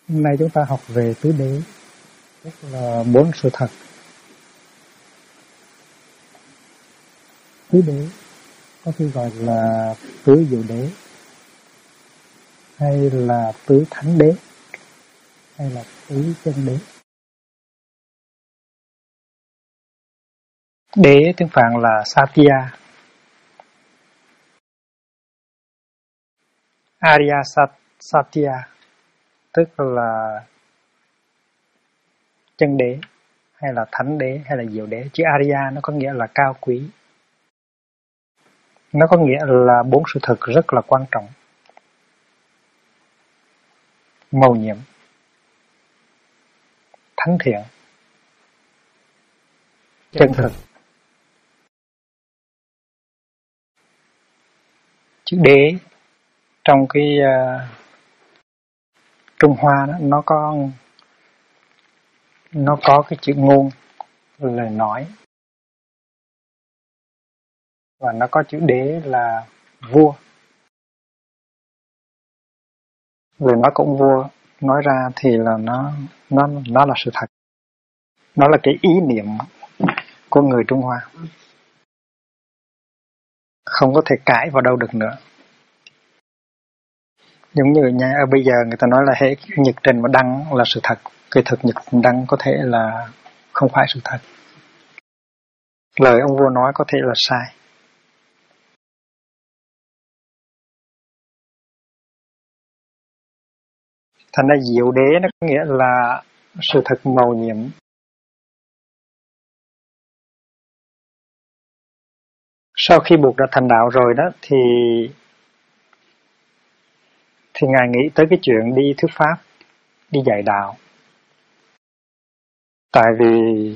Hôm nay chúng ta học về tứ đế, tức là 4 sự thật. Tứ đế có khi gọi là tứ diệu đế, hay là tứ thánh đế, hay là tứ chân đế. Đế tiếng Phạn là Satya, Arya Satya, tức là chân đế, hay là thánh đế, hay là diệu đế. Chữ Arya nó có nghĩa là cao quý. Nó có nghĩa là 4 sự thật rất là quan trọng: mầu nhiệm, thánh thiện, chân thực. Chữ đế trong cái Trung Hoa đó, nó có cái chữ ngôn, lời nói, và nó có chữ đế là vua. Lời nói của vua nói ra thì là nó là sự thật. Nó là cái ý niệm của người Trung Hoa, không có thể cãi vào đâu được nữa. Giống như ở bây giờ người ta nói là hệ nhật trình mà đăng là sự thật, cái thực nhật trình đăng có thể là không phải sự thật. Lời ông vua nói có thể là sai. Thành ra diệu đế nó có nghĩa là sự thật mầu nhiệm. Sau khi Bụt đã thành đạo rồi đó thì Ngài nghĩ tới cái chuyện đi thuyết pháp, đi dạy đạo. Tại vì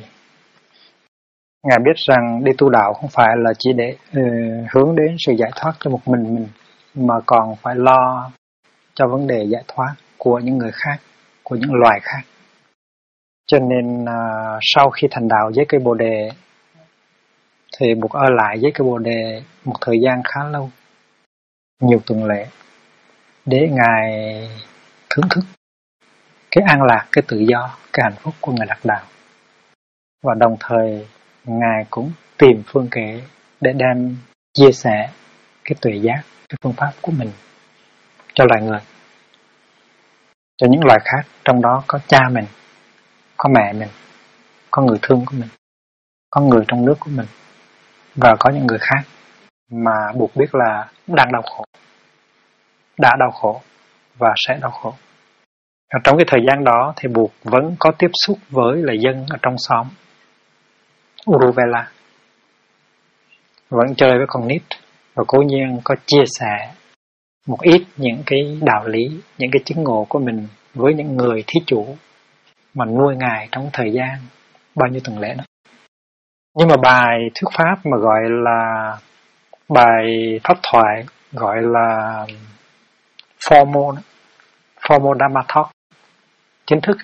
Ngài biết rằng đi tu đạo không phải là chỉ để hướng đến sự giải thoát cho một mình, mà còn phải lo cho vấn đề giải thoát của những người khác, của những loài khác. Cho nên sau khi thành đạo với cây Bồ Đề thì Bụt ở lại với cây Bồ Đề một thời gian khá lâu, nhiều tuần lễ, để Ngài thưởng thức cái an lạc, cái tự do, cái hạnh phúc của người lạc đạo. Và đồng thời Ngài cũng tìm phương kế để đem chia sẻ cái tuệ giác, cái phương pháp của mình cho loài người, cho những loài khác, trong đó có cha mình, có mẹ mình, có người thương của mình, có người trong nước của mình, và có những người khác mà Bụt biết là đang đau khổ, đã đau khổ và sẽ đau khổ. Và trong cái thời gian đó thì Bụt vẫn có tiếp xúc với là dân ở trong xóm Uruvela, vẫn chơi với con nít, và cố nhiên có chia sẻ một ít những cái đạo lý, những cái chứng ngộ của mình với những người thí chủ mà nuôi Ngài trong thời gian bao nhiêu tuần lễ đó. Nhưng mà bài thuyết pháp mà gọi là bài pháp thoại, gọi là formal Dhamma talk, chính thức,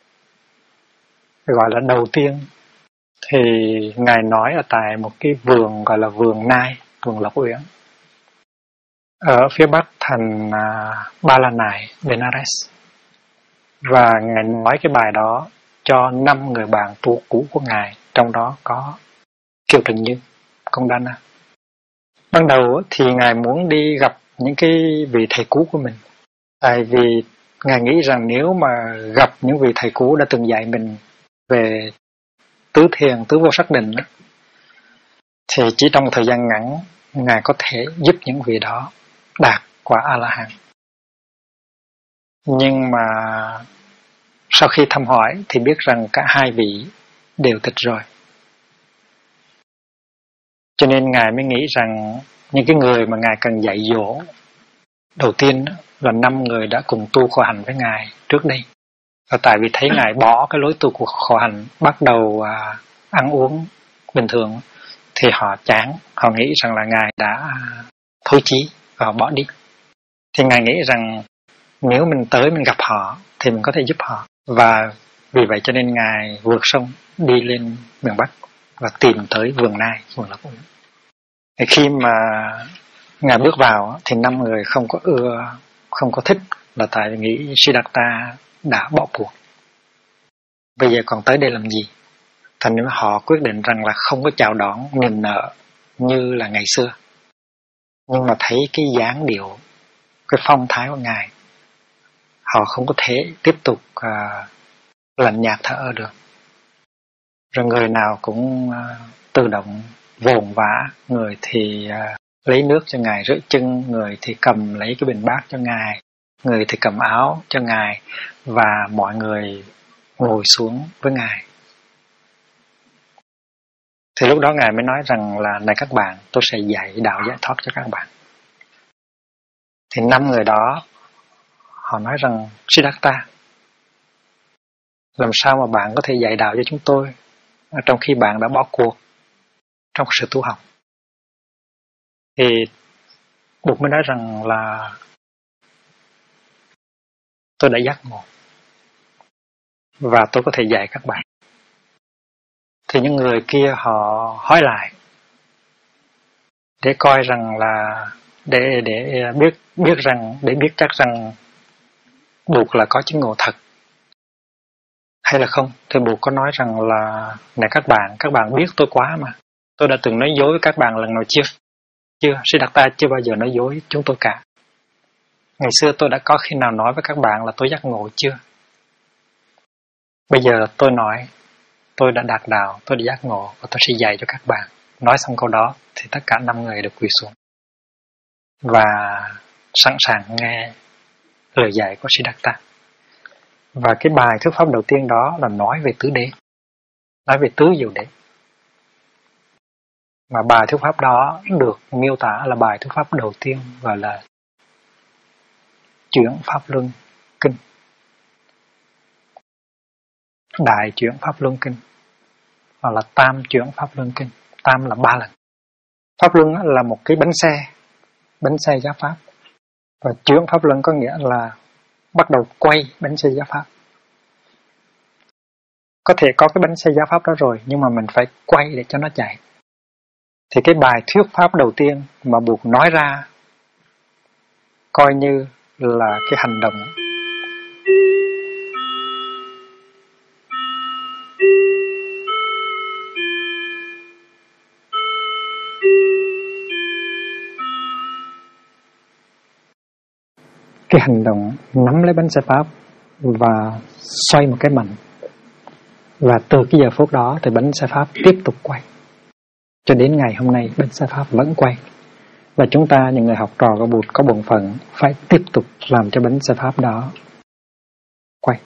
gọi là đầu tiên, thì Ngài nói ở tại một cái vườn gọi là vườn Nai, vườn Lộc Uyển, ở phía bắc thành Ba La Nại, Benares. Và Ngài nói cái bài đó cho 5 người bạn tu cũ của Ngài, trong đó có Kiều Trần Như, con Đana. Ban đầu thì Ngài muốn đi gặp những cái vị thầy cũ của mình, tại vì Ngài nghĩ rằng nếu mà gặp những vị thầy cũ đã từng dạy mình về tứ thiền, tứ vô sắc định, thì chỉ trong một thời gian ngắn Ngài có thể giúp những vị đó đạt quả A-la-hán. Nhưng mà sau khi thăm hỏi thì biết rằng cả hai vị đều tịch rồi. Cho nên Ngài mới nghĩ rằng những cái người mà Ngài cần dạy dỗ đầu tiên là 5 người đã cùng tu khổ hạnh với Ngài trước đây. Và tại vì thấy Ngài bỏ cái lối tu của khổ hạnh, bắt đầu ăn uống bình thường, thì họ chán, họ nghĩ rằng là Ngài đã thối chí và họ bỏ đi. Thì Ngài nghĩ rằng nếu mình tới mình gặp họ thì mình có thể giúp họ. Và vì vậy cho nên Ngài vượt sông đi lên miền Bắc và tìm tới vườn Nai, vườn Lộc Uyển. Khi mà Ngài bước vào thì 5 người không có thích, là tại vì nghĩ Siddhartha đã bỏ cuộc. Bây giờ còn tới đây làm gì? Thành ra họ quyết định rằng là không có chào đón niềm nở như là ngày xưa. Nhưng mà thấy cái dáng điệu, cái phong thái của Ngài, họ không có thể tiếp tục lạnh nhạt thở ơ được. Rồi người nào cũng tự động vồn vã, người thì lấy nước cho Ngài rửa chân, người thì cầm lấy cái bình bát cho Ngài, người thì cầm áo cho Ngài, và mọi người ngồi xuống với Ngài. Thì lúc đó Ngài mới nói rằng là này các bạn, tôi sẽ dạy đạo giải thoát cho các bạn. Thì 5 người đó họ nói rằng Siddhartha, làm sao mà bạn có thể dạy đạo cho chúng tôi trong khi bạn đã bỏ cuộc trong sự tu học? Thì Bụt mới nói rằng là tôi đã giác ngộ và tôi có thể dạy các bạn. Thì những người kia họ hỏi lại để coi rằng là để biết chắc rằng Bụt là có chứng ngộ thật hay là không. Thì Bụt có nói rằng là này các bạn biết tôi quá mà. Tôi đã từng nói dối với các bạn lần nào chưa? Siddhartha chưa bao giờ nói dối chúng tôi cả. Ngày xưa tôi đã có khi nào nói với các bạn là tôi giác ngộ chưa? Bây giờ tôi nói tôi đã đạt đạo, tôi đã giác ngộ và tôi sẽ dạy cho các bạn. Nói xong câu đó thì tất cả 5 người được quỳ xuống và sẵn sàng nghe lời dạy của Siddhartha. Và cái bài thuyết pháp đầu tiên đó là nói về tứ đế, nói về tứ diệu đế. Mà bài thuyết pháp đó được miêu tả là bài thuyết pháp đầu tiên, gọi là chuyển pháp luân kinh, đại chuyển pháp luân kinh, hoặc là tam chuyển pháp luân kinh. Tam là 3 lần. Pháp luân là một cái bánh xe giá pháp, và chuyển pháp luân có nghĩa là bắt đầu quay bánh xe giá pháp. Có thể có cái bánh xe giá pháp đó rồi, nhưng mà mình phải quay để cho nó chạy. Thì cái bài thuyết pháp đầu tiên mà Bụt nói ra coi như là cái hành động nắm lấy bánh xe pháp và xoay một cái mạnh. Và từ cái giờ phút đó thì bánh xe pháp tiếp tục quay. Cho đến ngày hôm nay bánh xe pháp vẫn quay. Và chúng ta, những người học trò của Bụt, có bổn phận phải tiếp tục làm cho bánh xe pháp đó quay.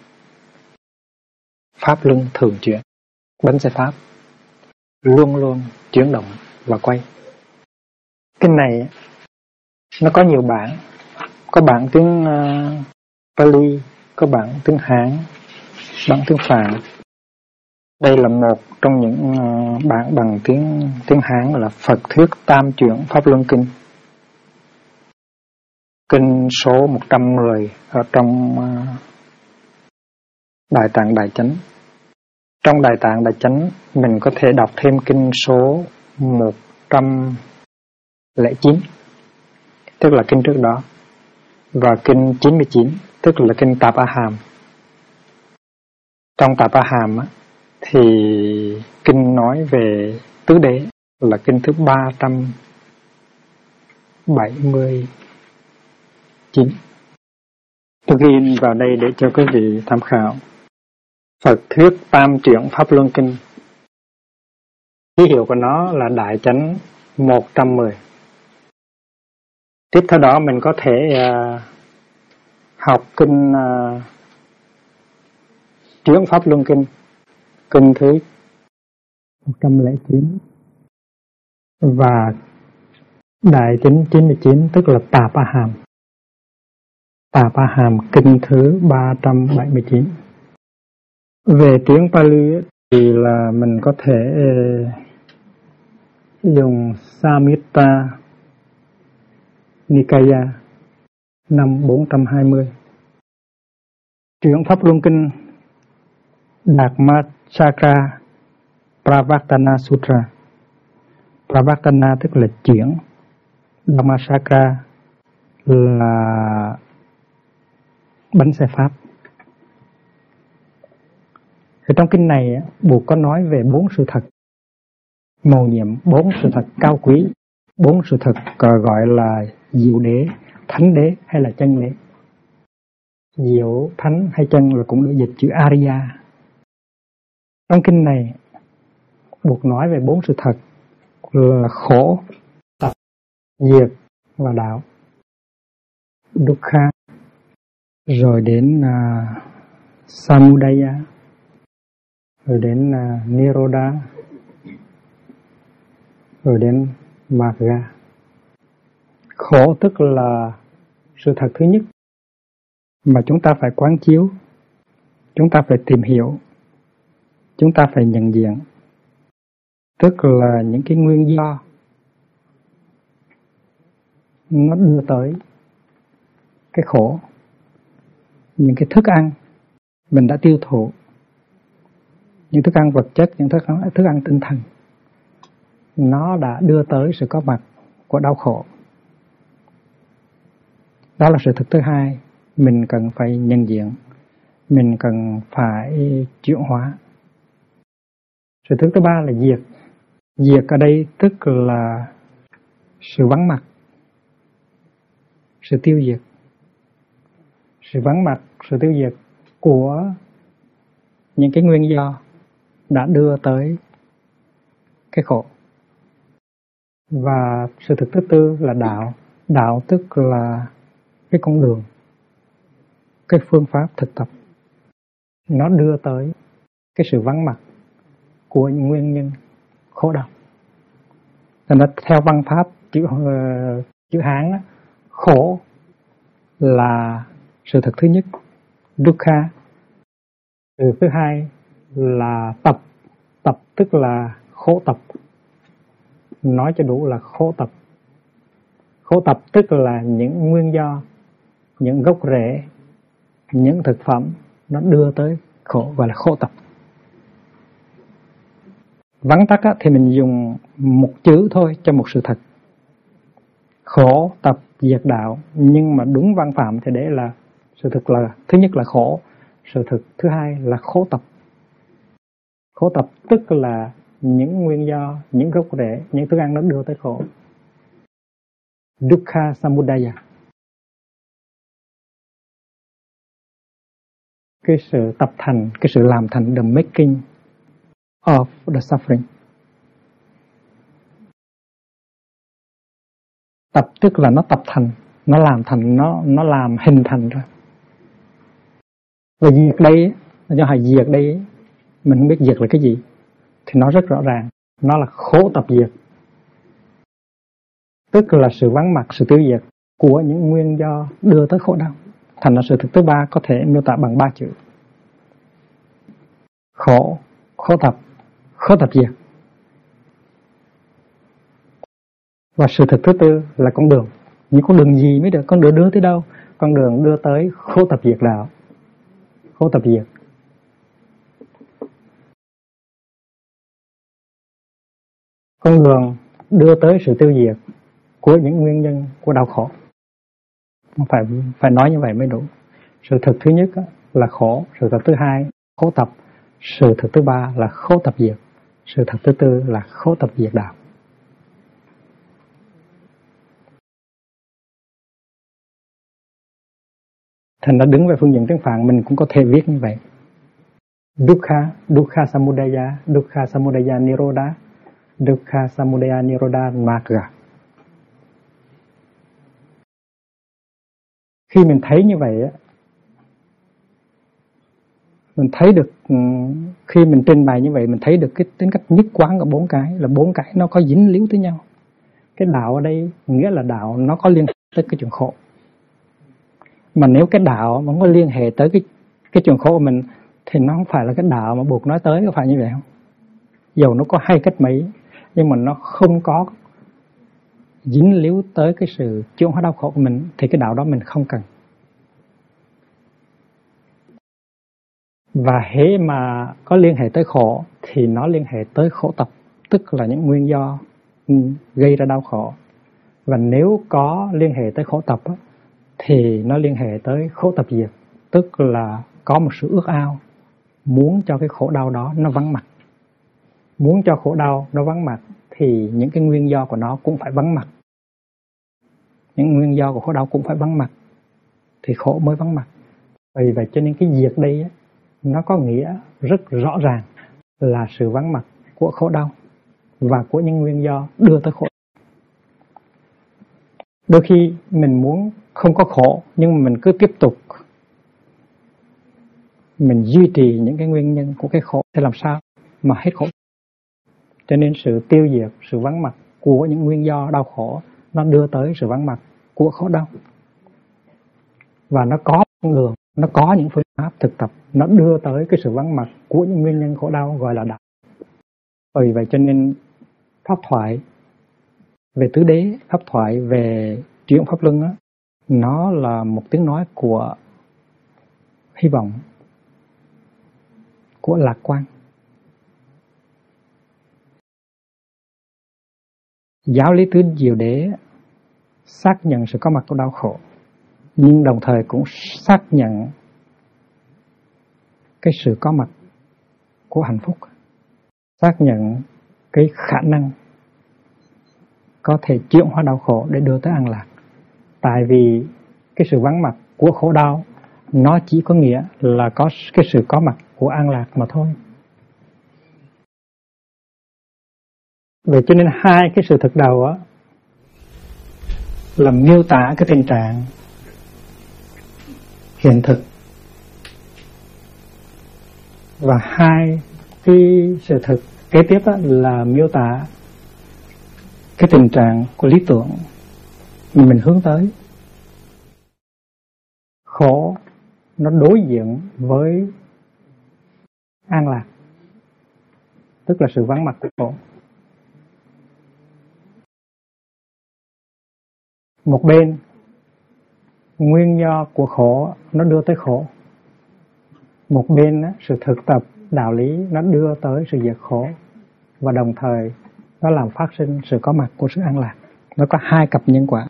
Pháp luân thường chuyển, bánh xe pháp luôn luôn chuyển động và quay. Cái này nó có nhiều bản, có bản tiếng Pali, có bản tiếng Hán, bản tiếng Phạn. Đây là một trong những bản bằng tiếng Hán, là Phật thuyết tam chuyển pháp luân kinh, kinh số 110 ở trong Đại Tạng Đại Chánh. Trong Đại Tạng Đại Chánh mình có thể đọc thêm kinh số 109, tức là kinh trước đó, và kinh 99, tức là kinh Tạp A Hàm. Trong Tạp A Hàm thì kinh nói về tứ đế, là kinh thứ 379. Tôi ghi vào đây để cho quý vị tham khảo. Phật thuyết tam chuyển pháp luân kinh, ký hiệu của nó là Đại Chánh 110. Tiếp theo đó mình có thể học kinh chuyển pháp luân kinh, kinh thứ 109, và Đại Chánh 99, tức là Tạp A Hàm. Tạp A Hàm kinh thứ 379. Về tiếng Pali thì là mình có thể dùng Samyutta Nikaya năm 420. Chuyển pháp luân kinh Dharmasakra Pravartana Sutra. Pravartana tức là chuyển, Dharmasakra là bánh xe pháp. Ở trong kinh này Buddha có nói về 4 sự thật mầu nhiệm, 4 sự thật cao quý, 4 sự thật gọi là diệu đế, thánh đế hay là chân đế. Diệu, thánh hay chân là cũng được dịch chữ Arya. Trong kinh này Buddha nói về 4 sự thật là khổ, tập, diệt và đạo. Dukkha, rồi đến Samudaya, rồi đến Nirodha, rồi đến Magga. Khổ tức là sự thật thứ nhất mà chúng ta phải quán chiếu, chúng ta phải tìm hiểu, chúng ta phải nhận diện, tức là những cái nguyên do nó đưa tới cái khổ. Những cái thức ăn mình đã tiêu thụ, những thức ăn vật chất, những thức ăn tinh thần, nó đã đưa tới sự có mặt của đau khổ. Đó là sự thực thứ hai, mình cần phải nhận diện, mình cần phải chuyển hóa. Sự thực thứ ba là diệt. Diệt ở đây tức là sự vắng mặt, sự tiêu diệt. Sự vắng mặt, sự tiêu diệt của những cái nguyên do đã đưa tới cái khổ. Và sự thực thứ tư là đạo. Đạo tức là cái con đường, cái phương pháp thực tập. Nó đưa tới cái sự vắng mặt của những nguyên nhân khổ đau. Thành ra theo văn pháp chữ Hán, khổ là sự thật thứ nhất, dukkha. Sự thứ hai là tập. Tập tức là khổ tập. Nói cho đủ là khổ tập. Khổ tập tức là những nguyên do, những gốc rễ, những thực phẩm nó đưa tới khổ, gọi là khổ tập. Vắn tắt thì mình dùng một chữ thôi cho một sự thật. Khổ tập diệt đạo, nhưng mà đúng văn phạm thì để là sự thực là thứ nhất là khổ, sự thực thứ hai là khổ tập. Khổ tập tức là những nguyên do, những gốc rễ, những thức ăn nó đưa tới khổ. Dukkha Samudaya. Cái sự tập thành, cái sự làm thành, the making of the suffering. Tập tức là nó tập thành, nó làm thành, nó làm hình thành ra. Và diệt đây, do hỏi diệt đây, mình không biết diệt là cái gì, thì nó rất rõ ràng, nó là khổ tập diệt. Tức là sự vắng mặt, sự tiêu diệt của những nguyên do đưa tới khổ đau. Thành ra sự thực thứ ba có thể miêu tả bằng 3 chữ. Khổ, khổ tập diệt. Và sự thực thứ tư là con đường. Những con đường gì mới được? Con đường đưa tới đâu? Con đường đưa tới khổ tập diệt đạo. Khổ tập diệt. Con đường đưa tới sự tiêu diệt của những nguyên nhân của đau khổ. Phải nói như vậy mới đủ. Sự thực thứ nhất là khổ, sự thực thứ hai khổ tập, sự thực thứ ba là khổ tập diệt, sự thực thứ tư là khổ tập diệt đạo. Thành ra đứng về phương diện tiếng Phạn mình cũng có thể viết như vậy. Dukkha Samudaya Nirodha, Dukkha Samudaya Nirodha Magga. Khi mình thấy như vậy, mình thấy được, khi mình trình bày như vậy, mình thấy được cái tính cách nhất quán của 4 cái, là 4 cái nó có dính líu tới nhau. Cái đạo ở đây nghĩa là đạo nó có liên hệ tới cái chuyện khổ. Mà nếu cái đạo mà có liên hệ tới cái chuyện khổ của mình thì nó không phải là cái đạo mà Buddha nói tới, có phải như vậy không? Dầu nó có hay cách mấy, nhưng mà nó không có dính líu tới cái sự chuyển hóa đau khổ của mình thì cái đạo đó mình không cần. Và hễ mà có liên hệ tới khổ thì nó liên hệ tới khổ tập, tức là những nguyên do gây ra đau khổ. Và nếu có liên hệ tới khổ tập thì nó liên hệ tới khổ tập diệt, tức là có một sự ước ao muốn cho cái khổ đau đó nó vắng mặt. Muốn cho khổ đau nó vắng mặt thì những cái nguyên do của nó cũng phải vắng mặt. Những nguyên do của khổ đau cũng phải vắng mặt thì khổ mới vắng mặt. Vì vậy cho nên cái diệt đây nó có nghĩa rất rõ ràng là sự vắng mặt của khổ đau và của những nguyên do đưa tới khổ. Đôi khi mình muốn không có khổ nhưng mà mình cứ tiếp tục mình duy trì những cái nguyên nhân của cái khổ thì làm sao mà hết khổ. Cho nên sự tiêu diệt, sự vắng mặt của những nguyên do đau khổ nó đưa tới sự vắng mặt của khổ đau. Và nó có con đường, nó có những phương pháp thực tập, nó đưa tới cái sự vắng mặt của những nguyên nhân khổ đau gọi là đạo. Vì vậy cho nên pháp thoại về tứ đế, pháp thoại về chuyển pháp luân đó, nó là một tiếng nói của hy vọng, của lạc quan. Giáo lý tứ diệu đế xác nhận sự có mặt của đau khổ, nhưng đồng thời cũng xác nhận cái sự có mặt của hạnh phúc, xác nhận cái khả năng có thể chuyển hóa đau khổ để đưa tới an lạc. Tại vì cái sự vắng mặt của khổ đau nó chỉ có nghĩa là có cái sự có mặt của an lạc mà thôi. Vậy cho nên hai cái sự thực đầu á là miêu tả cái tình trạng hiện thực, và hai cái sự thực kế tiếp đó là miêu tả cái tình trạng của lý tưởng mà mình hướng tới. Khổ nó đối diện với an lạc, tức là sự vắng mặt của khổ. Một bên nguyên do của khổ nó đưa tới khổ, một bên sự thực tập đạo lý nó đưa tới sự diệt khổ, và đồng thời nó làm phát sinh sự có mặt của sự an lạc. Nó có hai cặp nhân quả.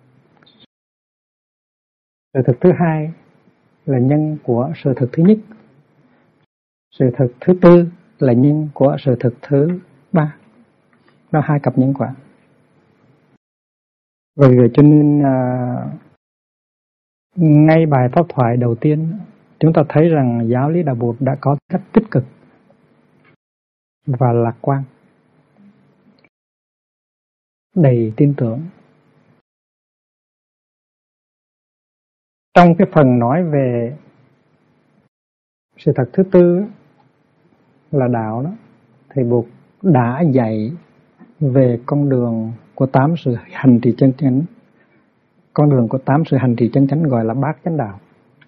Sự thực thứ hai là nhân của sự thực thứ nhất, sự thực thứ tư là nhân của sự thực thứ ba. Nó hai cặp nhân quả. Vì vậy cho nên ngay bài pháp thoại đầu tiên chúng ta thấy rằng giáo lý Đạo Bụt đã có cách tích cực và lạc quan, đầy tin tưởng. Trong cái phần nói về sự thật thứ tư là đạo đó, thì Bụt đã dạy về con đường của 8 sự hành trì chân chánh. Con đường của 8 sự hành trì chân chánh gọi là bát chánh đạo.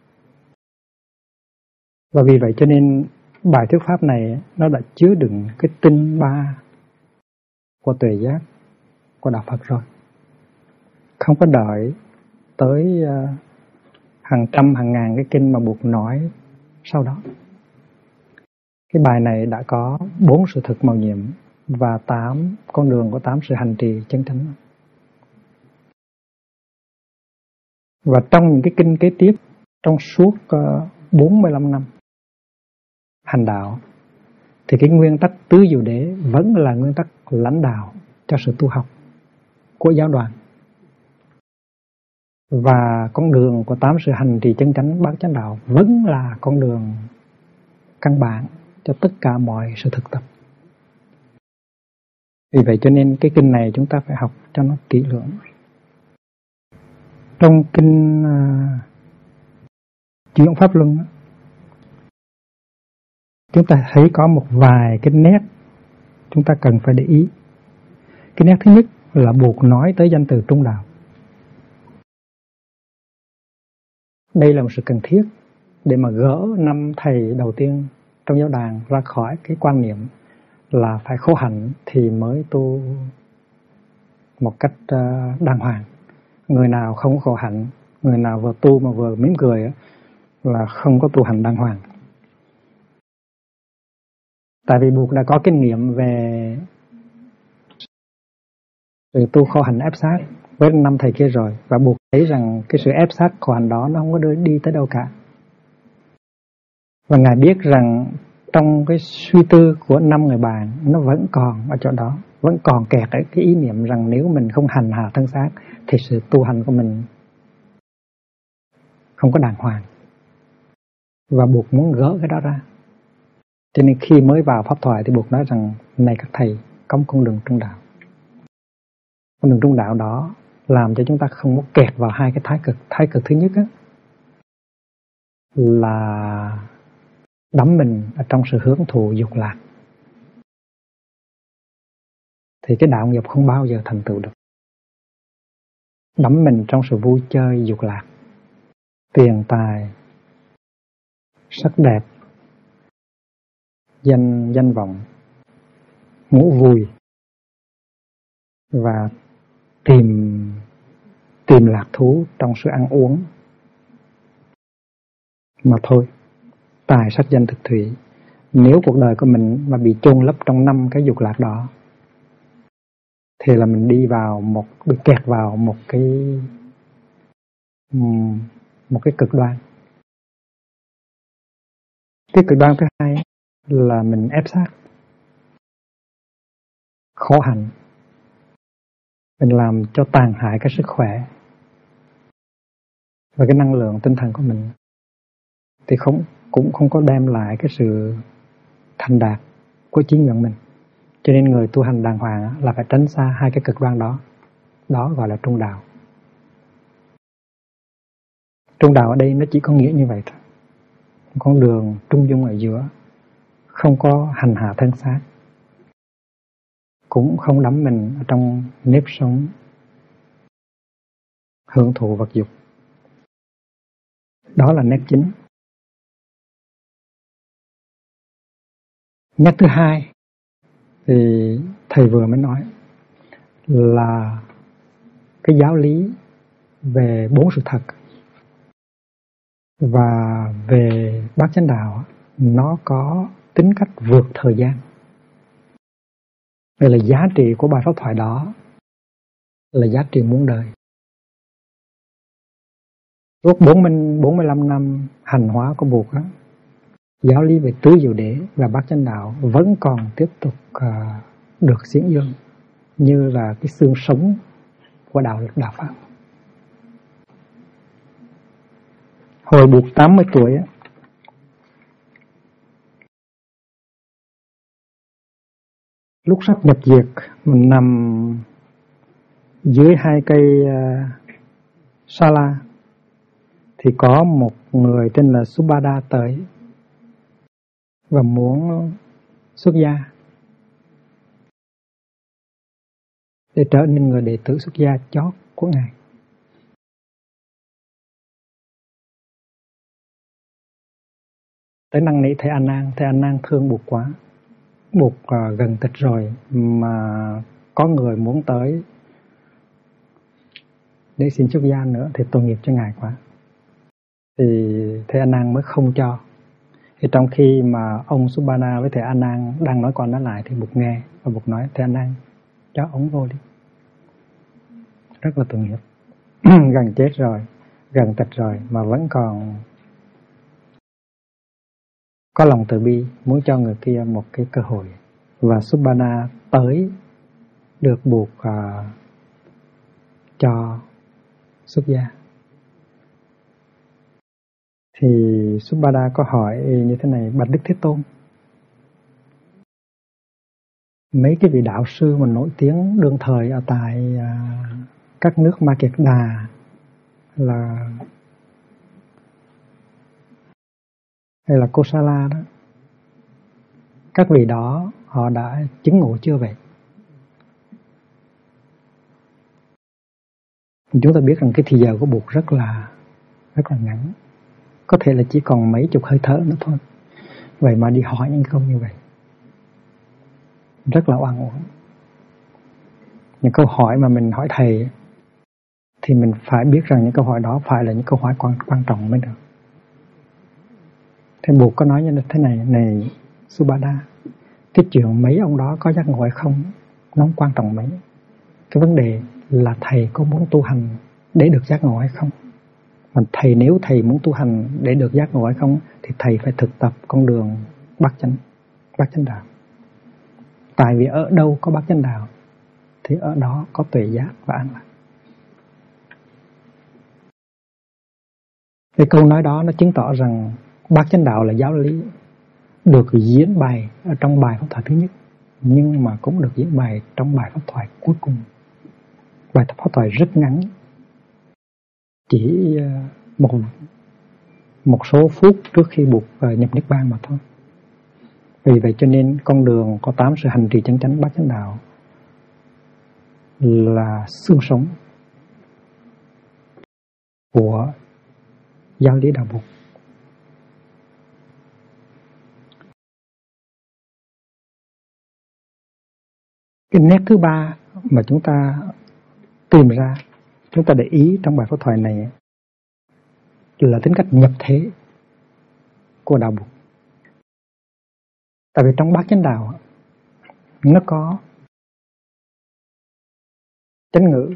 Và vì vậy cho nên bài thuyết pháp này nó đã chứa đựng cái tinh ba của tuệ giác của đạo Phật rồi. Không có đợi tới hàng trăm hàng ngàn cái kinh mà Bụt nói sau đó. Cái bài này đã có 4 sự thực mầu nhiệm và 8 con đường của 8 sự hành trì chân chánh. Và trong những cái kinh kế tiếp, trong suốt 45 năm hành đạo, thì cái nguyên tắc tứ diệu đế vẫn là nguyên tắc lãnh đạo cho sự tu học của giáo đoàn. Và con đường của 8 sự hành trì chân chánh bát chánh đạo vẫn là con đường căn bản cho tất cả mọi sự thực tập. Vì vậy cho nên cái kinh này chúng ta phải học cho nó kỹ lưỡng. Trong kinh Chuyển Pháp Luân, chúng ta thấy có một vài cái nét chúng ta cần phải để ý. Cái nét thứ nhất là Bụt nói tới danh từ trung đạo. Đây là một sự cần thiết để mà gỡ 5 thầy đầu tiên trong giáo đàn ra khỏi cái quan niệm là phải khổ hạnh thì mới tu một cách đàng hoàng. Người nào không khổ hạnh, người nào vừa tu mà vừa mỉm cười là không có tu hành đàng hoàng. Tại vì Bụt đã có kinh nghiệm về sự tu khổ hạnh ép sát với 5 thầy kia rồi, và Bụt thấy rằng cái sự ép sát khổ hạnh đó nó không có đi tới đâu cả. Và Ngài biết rằng trong cái suy tư của 5 người bạn nó vẫn còn ở chỗ đó, vẫn còn kẹt ở cái ý niệm rằng nếu mình không hành hạ thân xác thì sự tu hành của mình không có đàng hoàng, và buộc muốn gỡ cái đó ra. Cho nên khi mới vào pháp thoại thì buộc nói rằng này các thầy, có một con đường trung đạo. Con đường trung đạo đó làm cho chúng ta không có kẹt vào hai cái thái cực. Thái cực thứ nhất á, là đắm mình ở trong sự hưởng thụ dục lạc, thì cái đạo nghiệp không bao giờ thành tựu được. Đắm mình trong sự vui chơi dục lạc, tiền tài, sắc đẹp, danh vọng, ngủ vui và tìm lạc thú trong sự ăn uống mà thôi. Tài sắc danh thực thủy. Nếu cuộc đời của mình mà bị chôn lấp trong 5 cái dục lạc đó thì là mình bị kẹt vào một cái cực đoan. Cái cực đoan thứ hai là mình ép sát, khổ hạnh, mình làm cho tàn hại cái sức khỏe và cái năng lượng tinh thần của mình, thì cũng không có đem lại cái sự thành đạt của chính nhận mình. Cho nên người tu hành đàng hoàng là phải tránh xa hai cái cực đoan đó. Đó gọi là trung đạo. Trung đạo ở đây nó chỉ có nghĩa như vậy thôi. Con đường trung dung ở giữa, không có hành hạ thân xác, cũng không đắm mình ở trong nếp sống hưởng thụ vật dục. Đó là nét chính. Nét thứ hai thì thầy vừa mới nói là cái giáo lý về 4 sự thật và về bát chánh đạo, nó có tính cách vượt thời gian. Đây là giá trị của bài pháp thoại đó, là giá trị muôn đời. Suốt 45 năm hành hóa của Bụt đó, giáo lý về tứ diệu đế và bát chánh đạo vẫn còn tiếp tục được diễn dương như là cái xương sống của đạo Pháp. Hồi Bụt 80 tuổi á, lúc sắp nhập diệt, mình nằm dưới 2 cây sa la, thì có một người tên là Subhada tới và muốn xuất gia để trở nên người đệ tử xuất gia chót của Ngài. Tới năn nỉ thầy A Nan thương Bụt quá. Bụt gần tịch rồi mà có người muốn tới để xin xuất gia nữa thì tội nghiệp cho Ngài quá. Thì thầy A Nan mới không cho. Thì trong khi mà ông Subhana với thầy A Nan đang nói qua nói lại thì Bụt nghe, và Bụt nói thầy A Nan cho ông vô đi. Rất là tội nghiệp. Gần chết rồi, gần tịch rồi mà vẫn còn có lòng từ bi, muốn cho người kia một cái cơ hội. Và Subhana tới được Bụt cho xuất gia. Thì Subhada có hỏi như thế này: bạch Đức Thế Tôn, mấy cái vị đạo sư mà nổi tiếng đương thời ở tại các nước Ma Kiệt Đà hay là Kosala đó, các vị đó họ đã chứng ngộ chưa vậy? Chúng ta biết rằng cái thì giờ của Bụt rất là ngắn, có thể là chỉ còn mấy chục hơi thở nữa thôi. Vậy mà đi hỏi những câu như vậy rất là oan uổng. Những câu hỏi mà mình hỏi thầy thì mình phải biết rằng những câu hỏi đó phải là những câu hỏi quan trọng mới được. Thì Bụt có nói như thế này Subhada, cái chuyện mấy ông đó có giác ngộ hay không nó không quan trọng mấy. Cái vấn đề là thầy có muốn tu hành để được giác ngộ hay không, Mà nếu thầy muốn tu hành để được giác ngộ hay không thì thầy phải thực tập con đường bát chánh đạo. Tại vì ở đâu có bát chánh đạo thì ở đó có tuệ giác và an lạc. Cái câu nói đó nó chứng tỏ rằng bát chánh đạo là giáo lý được diễn bày ở trong bài pháp thoại thứ nhất, nhưng mà cũng được diễn bày trong bài pháp thoại cuối cùng. Bài pháp thoại rất ngắn, chỉ một số phút trước khi buộc nhập niết bàn mà thôi. Vì vậy cho nên con đường có 8 sự hành trì chân chánh bát chánh đạo là xương sống của giáo lý đạo Phật. Cái nét thứ ba mà chúng ta tìm ra, chúng ta để ý trong bài pháp thoại này là tính cách nhập thế của đạo Phật. Tại vì trong bát chánh đạo nó có chánh ngữ,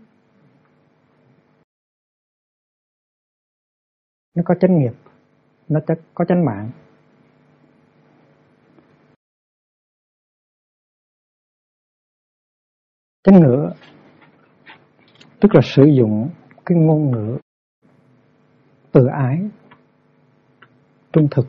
nó có chánh nghiệp, nó có chánh mạng. Chánh ngữ tức là sử dụng cái ngôn ngữ từ ái, trung thực.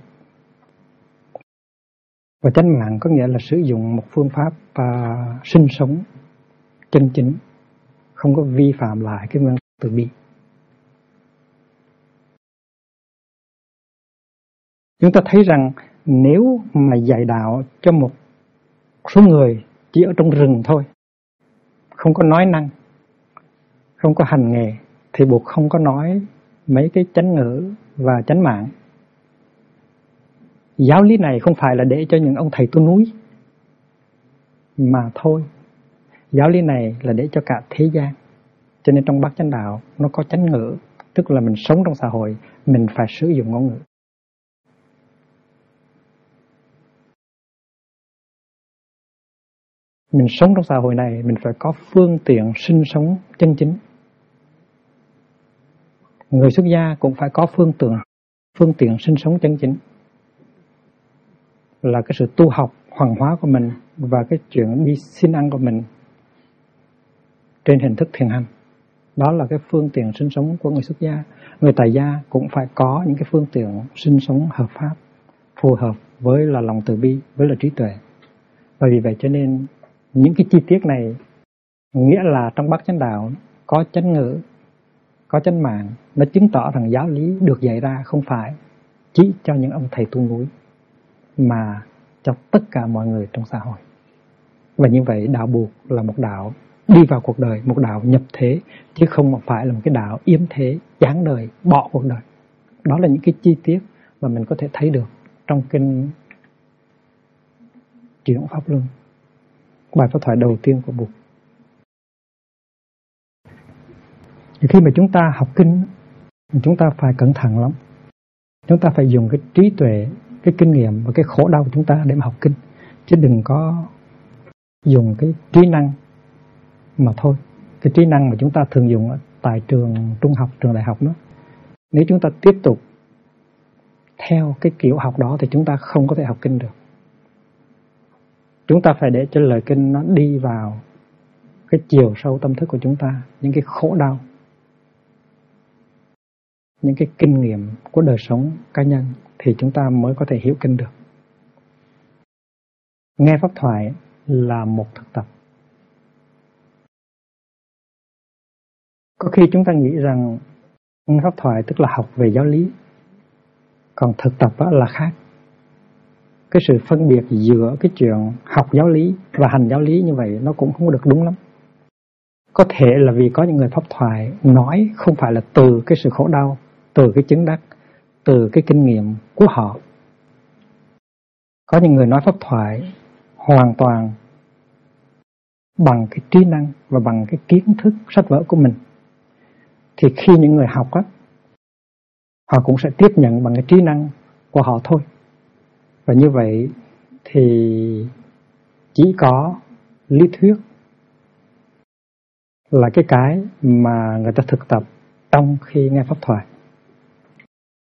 Và chánh mạng có nghĩa là sử dụng một phương pháp sinh sống chân chính, không có vi phạm lại cái nguyên từ bi. Chúng ta thấy rằng nếu mà dạy đạo cho một số người chỉ ở trong rừng thôi, không có nói năng, không có hành nghề, thì buộc không có nói mấy cái chánh ngữ và chánh mạng. Giáo lý này không phải là để cho những ông thầy tu núi mà thôi. Giáo lý này là để cho cả thế gian. Cho nên trong bát chánh đạo nó có chánh ngữ, tức là mình sống trong xã hội, mình phải sử dụng ngôn ngữ. Mình sống trong xã hội này, mình phải có phương tiện sinh sống chân chính. Người xuất gia cũng phải có phương tiện sinh sống chân chính, là cái sự tu học hoàng hóa của mình và cái chuyện đi xin ăn của mình trên hình thức thiền hành. Đó là cái phương tiện sinh sống của người xuất gia. Người tại gia cũng phải có những cái phương tiện sinh sống hợp pháp, phù hợp với là lòng từ bi, với là trí tuệ. Và vì vậy cho nên những cái chi tiết này nghĩa là trong bát chánh đạo có chánh ngữ, có chánh mạng, nó chứng tỏ rằng giáo lý được dạy ra không phải chỉ cho những ông thầy tu núi mà cho tất cả mọi người trong xã hội. Và như vậy đạo buộc là một đạo đi vào cuộc đời, một đạo nhập thế, chứ không phải là một cái đạo yếm thế, chán đời, bỏ cuộc đời. Đó là những cái chi tiết mà mình có thể thấy được trong kinh Chuyển Pháp Luân, bài pháp thoại đầu tiên của Bụt. Khi mà chúng ta học kinh, chúng ta phải cẩn thận lắm. Chúng ta phải dùng cái trí tuệ, cái kinh nghiệm và cái khổ đau của chúng ta để mà học kinh, chứ đừng có dùng cái trí năng mà thôi. Cái trí năng mà chúng ta thường dùng tại trường trung học, trường đại học đó, nếu chúng ta tiếp tục theo cái kiểu học đó thì chúng ta không có thể học kinh được. Chúng ta phải để cho lời kinh nó đi vào cái chiều sâu tâm thức của chúng ta, những cái khổ đau, những cái kinh nghiệm của đời sống cá nhân thì chúng ta mới có thể hiểu kinh được. Nghe pháp thoại là một thực tập. Có khi chúng ta nghĩ rằng nghe pháp thoại tức là học về giáo lý, còn thực tập là khác. Cái sự phân biệt giữa cái chuyện học giáo lý và hành giáo lý như vậy nó cũng không được đúng lắm. Có thể là vì có những người pháp thoại nói không phải là từ cái sự khổ đau, từ cái chứng đắc, từ cái kinh nghiệm của họ. Có những người nói pháp thoại hoàn toàn bằng cái trí năng và bằng cái kiến thức sách vở của mình. Thì khi những người học á, họ cũng sẽ tiếp nhận bằng cái trí năng của họ thôi. Và như vậy thì chỉ có lý thuyết là cái mà người ta thực tập trong khi nghe pháp thoại.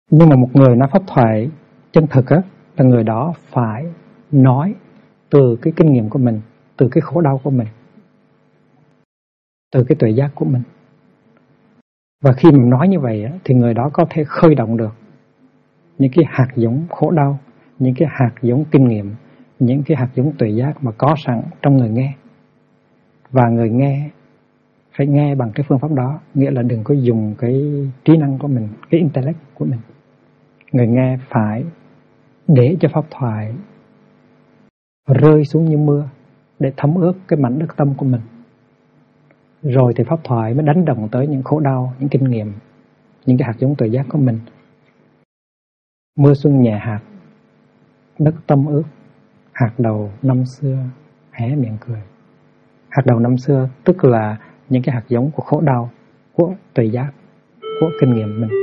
Nhưng mà một người nói pháp thoại chân thực á, là người đó phải nói từ cái kinh nghiệm của mình, từ cái khổ đau của mình, từ cái tuệ giác của mình. Và khi mình nói như vậy á, thì người đó có thể khơi động được những cái hạt giống khổ đau, những cái hạt giống kinh nghiệm, những cái hạt giống tuệ giác mà có sẵn trong người nghe. Và người nghe phải nghe bằng cái phương pháp đó, nghĩa là đừng có dùng cái trí năng của mình, cái intellect của mình. Người nghe phải để cho pháp thoại rơi xuống như mưa để thấm ướt cái mảnh đất tâm của mình. Rồi thì pháp thoại mới đánh đồng tới những khổ đau, những kinh nghiệm, những cái hạt giống tuệ giác của mình. Mưa xuân nhẹ hạt, đất tâm ướt, hạt đầu năm xưa hé miệng cười. Hạt đầu năm xưa tức là những cái hạt giống của khổ đau, của tuệ giác, của kinh nghiệm mình.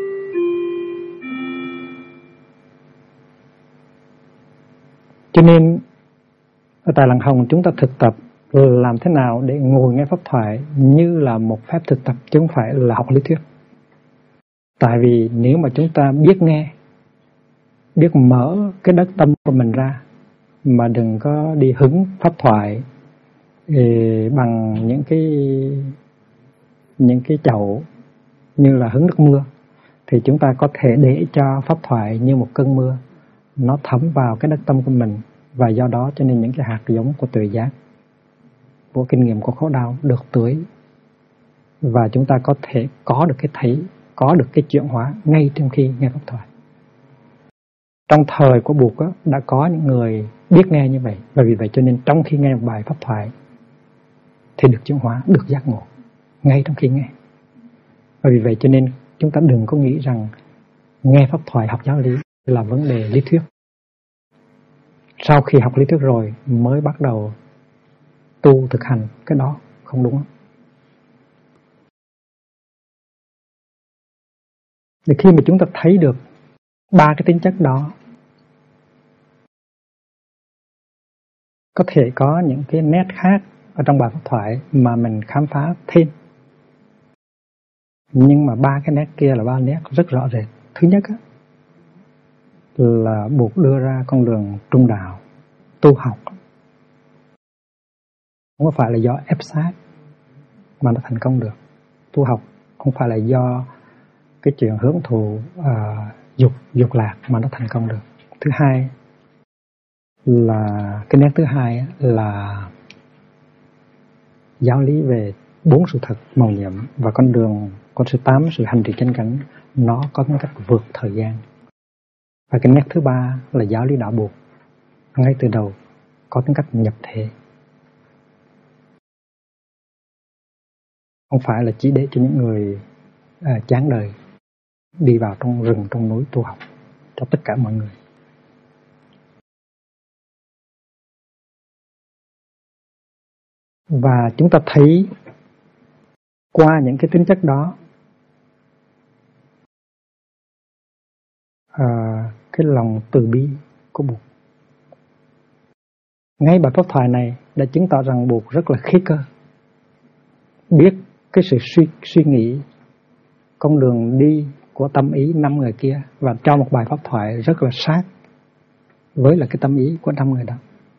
Cho nên ở tại Làng Hồng chúng ta thực tập làm thế nào để ngồi nghe pháp thoại như là một phép thực tập chứ không phải là học lý thuyết. Tại vì nếu mà chúng ta biết nghe, biết mở cái đất tâm của mình ra, mà đừng có đi hứng pháp thoại bằng những cái chậu như là hứng nước mưa, thì chúng ta có thể để cho pháp thoại như một cơn mưa, nó thấm vào cái đất tâm của mình, và do đó cho nên những cái hạt giống của tuệ giác, của kinh nghiệm của khổ đau được tưới, và chúng ta có thể có được cái thấy, có được cái chuyển hóa ngay trong khi nghe pháp thoại. Trong thời của Bụt đã có những người biết nghe như vậy, và vì vậy cho nên trong khi nghe một bài pháp thoại thì được chuyển hóa, được giác ngộ ngay trong khi nghe. Và vì vậy cho nên chúng ta đừng có nghĩ rằng nghe pháp thoại học giáo lý là vấn đề lý thuyết. Sau khi học lý thuyết rồi mới bắt đầu tu thực hành, cái đó không đúng. Thì khi mà chúng ta thấy được ba cái tính chất đó, có thể có những cái nét khác ở trong bài pháp thoại mà mình khám phá thêm. Nhưng mà ba cái nét kia là ba nét rất rõ rệt. Thứ nhất là Bụt đưa ra con đường trung đạo, tu học. Không phải là do ép sát mà nó thành công được. Tu học không phải là do cái chuyện hưởng thụ dục lạc mà nó thành công được. Thứ hai là cái nét thứ hai là giáo lý về 4 sự thật màu nhiệm và con đường, con số 8 sự hành trì chân cảnh, nó có tính cách vượt thời gian. Và cái nét thứ ba là giáo lý đạo Bụt ngay từ đầu có tính cách nhập thể, không phải là chỉ để cho những người chán đời đi vào trong rừng trong núi tu học, cho tất cả mọi người. Và chúng ta thấy qua những cái tính chất đó, cái lòng từ bi của Bụt. Ngay bài pháp thoại này đã chứng tỏ rằng Bụt rất là khí cơ, biết cái sự suy nghĩ, con đường đi của tâm ý 5 người kia, và cho một bài pháp thoại rất là sát với là cái tâm ý của 5 người đó.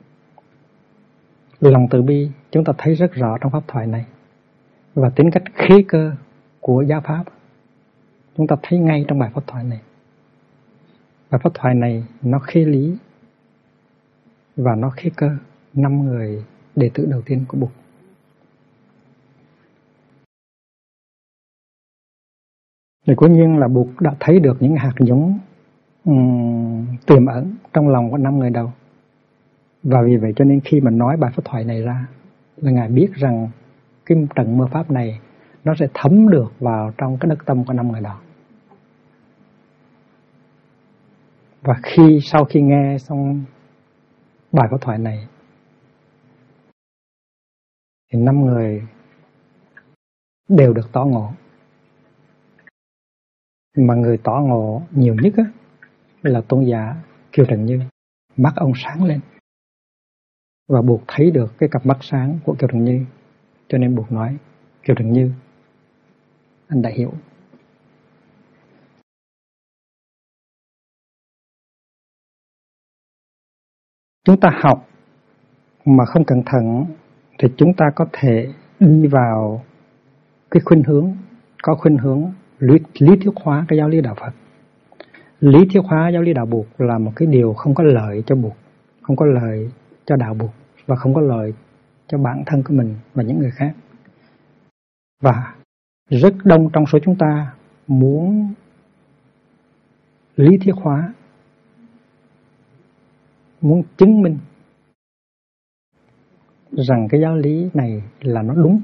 Lòng từ bi chúng ta thấy rất rõ trong pháp thoại này, và tính cách khí cơ của giáo pháp chúng ta thấy ngay trong bài pháp thoại này. Bài pháp thoại này nó khí lý và nó khí cơ 5 người đệ tử đầu tiên của Bụt. Thì cố nhiên là Bụt đã thấy được những hạt giống tiềm ẩn trong lòng của 5 người đầu. Và vì vậy cho nên khi mà nói bài pháp thoại này ra là Ngài biết rằng cái trận mưa pháp này nó sẽ thấm được vào trong cái đất tâm của 5 người đó. Và sau khi nghe xong bài pháp thoại này thì 5 người đều được tỏ ngộ. Mà người tỏ ngộ nhiều nhất là tôn giả Kiều Trần Như. Mắt ông sáng lên và Bụt thấy được cái cặp mắt sáng của Kiều Trần Như, cho nên Bụt nói: Kiều Trần Như, anh đã hiểu. chúng ta học mà không cẩn thận thì chúng ta có thể đi vào cái khuynh hướng lý thuyết hóa cái giáo lý đạo Phật. Lý thuyết hóa giáo lý đạo Bụt là một cái điều không có lợi cho Bụt, không có lợi cho đạo Bụt và không có lợi cho bản thân của mình và những người khác. Và rất đông trong số chúng ta muốn lý thuyết hóa, muốn chứng minh rằng cái giáo lý này là nó đúng,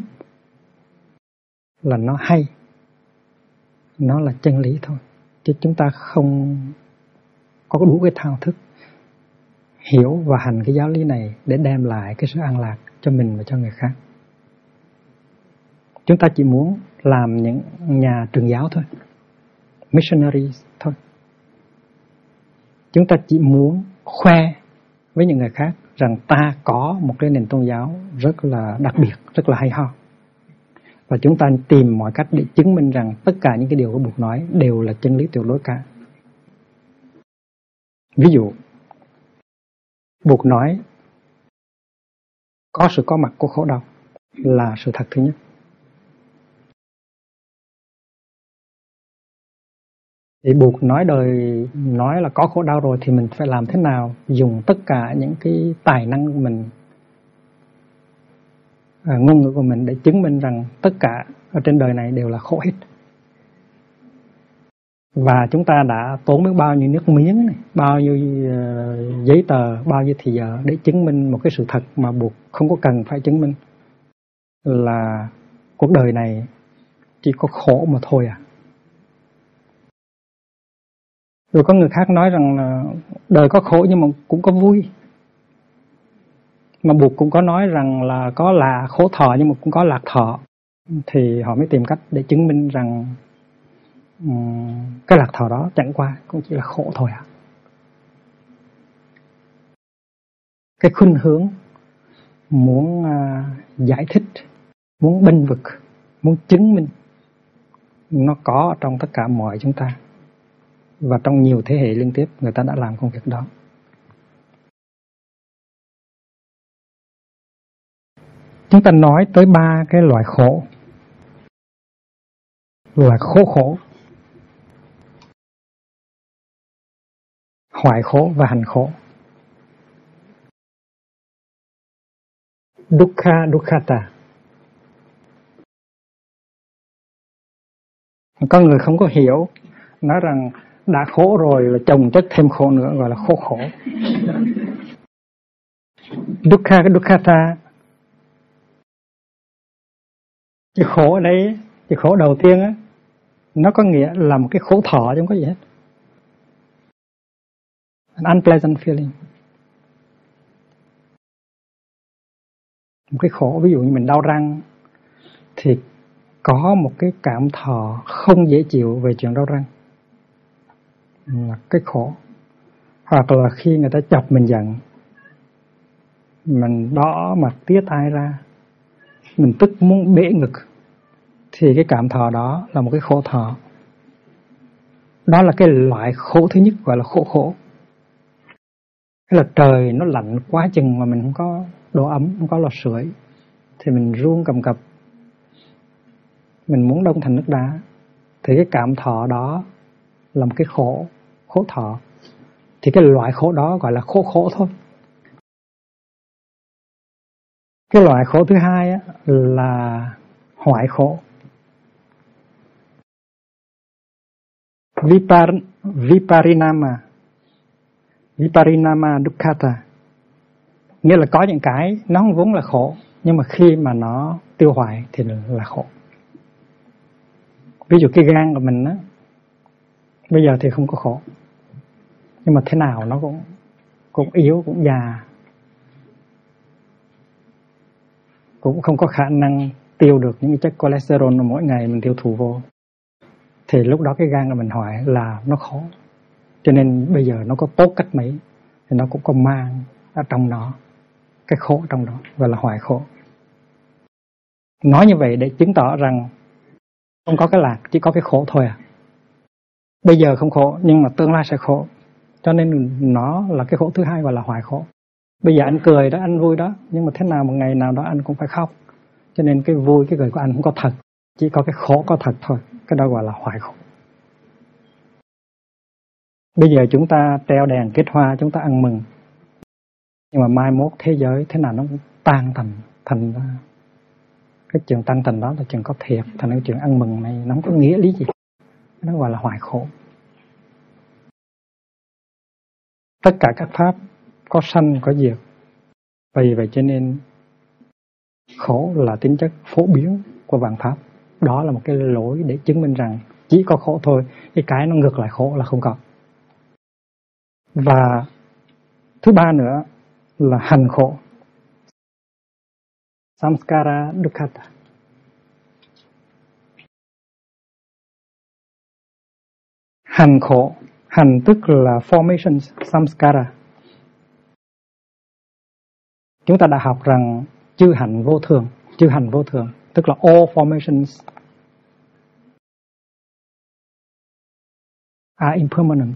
là nó hay, nó là chân lý thôi. Chứ chúng ta không có đủ cái thao thức hiểu và hành cái giáo lý này để đem lại cái sự an lạc cho mình và cho người khác. Chúng ta chỉ muốn làm những nhà truyền giáo thôi, missionaries thôi. Chúng ta chỉ muốn khoe với những người khác rằng ta có một cái nền tôn giáo rất là đặc biệt, rất là hay ho. Và chúng ta tìm mọi cách để chứng minh rằng tất cả những cái điều của Bụt nói đều là chân lý tuyệt đối cả. Ví dụ, Bụt nói có sự có mặt của khổ đau là sự thật thứ nhất. Thì Bụt nói là có khổ đau rồi thì mình phải làm thế nào? Dùng tất cả những cái tài năng của mình, ngôn ngữ của mình để chứng minh rằng tất cả ở trên đời này đều là khổ hết. Và chúng ta đã tốn biết bao nhiêu nước miếng này, bao nhiêu giấy tờ, bao nhiêu thì giờ để chứng minh một cái sự thật mà Bụt không có cần phải chứng minh, là cuộc đời này chỉ có khổ mà thôi à. Rồi có người khác nói rằng là đời có khổ nhưng mà cũng có vui. Mà Bụt cũng có nói rằng là có là khổ thọ nhưng mà cũng có lạc thọ. Thì họ mới tìm cách để chứng minh rằng cái lạc thọ đó chẳng qua cũng chỉ là khổ thôi à. Cái khuynh hướng muốn giải thích, muốn bênh vực, muốn chứng minh, nó có trong tất cả mọi chúng ta. Và trong nhiều thế hệ liên tiếp người ta đã làm công việc đó. Chúng ta nói tới 3 cái loại khổ. Là khổ, hoại khổ và hành khổ. Dukkata. Có người không có hiểu, nói rằng đã khổ rồi là chồng chất thêm khổ nữa, gọi là khổ. Dukkata. Cái khổ ở đây, cái khổ đầu tiên á, nó có nghĩa là một cái khổ thọ chứ không có gì hết. An unpleasant feeling. Một cái khổ, ví dụ như mình đau răng thì có một cái cảm thọ không dễ chịu về chuyện đau răng, là cái khổ. Hoặc là khi người ta chọc mình giận, mình đỏ mặt tía tai ra, mình tức muốn bể ngực, thì cái cảm thọ đó là một cái khổ thọ. Đó là cái loại khổ thứ nhất, gọi là khổ. Cái là trời nó lạnh quá chừng mà mình không có độ ấm, không có lò sưởi, thì mình run cầm cập, mình muốn đông thành nước đá. Thì cái cảm thọ đó là một cái khổ thọ. Thì cái loại khổ đó gọi là khổ thôi. Cái loại khổ thứ hai á, là hoại khổ. Viparinama dukkata. Nghĩa là có những cái nó không vốn là khổ, nhưng mà khi mà nó tiêu hoại thì là khổ. Ví dụ cái gan của mình á, bây giờ thì không có khổ, nhưng mà thế nào nó cũng yếu, cũng già, cũng không có khả năng tiêu được những chất cholesterol mà mỗi ngày mình tiêu thụ vô. Thì lúc đó cái gan của mình hoại là nó khổ. Cho nên bây giờ nó có tốt cách mấy thì nó cũng có mang ở trong nó cái khổ trong đó, gọi là hoại khổ. Nói như vậy để chứng tỏ rằng không có cái lạc, chỉ có cái khổ thôi à. Bây giờ không khổ nhưng mà tương lai sẽ khổ. Cho nên nó là cái khổ thứ hai, gọi là hoại khổ. Bây giờ anh cười đó, anh vui đó, nhưng mà thế nào một ngày nào đó anh cũng phải khóc. Cho nên cái vui, cái cười của anh không có thật, chỉ có cái khổ có thật thôi. Cái đó gọi là hoại khổ. Bây giờ chúng ta treo đèn kết hoa, chúng ta ăn mừng, nhưng mà mai mốt thế giới thế nào nó cũng tan thành ra. Cái chuyện tan thành đó là chuyện có thiệt, thành cái chuyện ăn mừng này nó không có nghĩa lý gì. Nó gọi là hoại khổ. Tất cả các pháp có sanh có diệt. Vì vậy cho nên khổ là tính chất phổ biến của vạn pháp. Đó là một cái lỗi để chứng minh rằng chỉ có khổ thôi, cái nó ngược lại khổ là không có. Và thứ ba nữa là hành khổ, samskara dukkha. Hành khổ, hành tức là formation samskara. Chúng ta đã học rằng chư hành vô thường, tức là all formations are impermanent.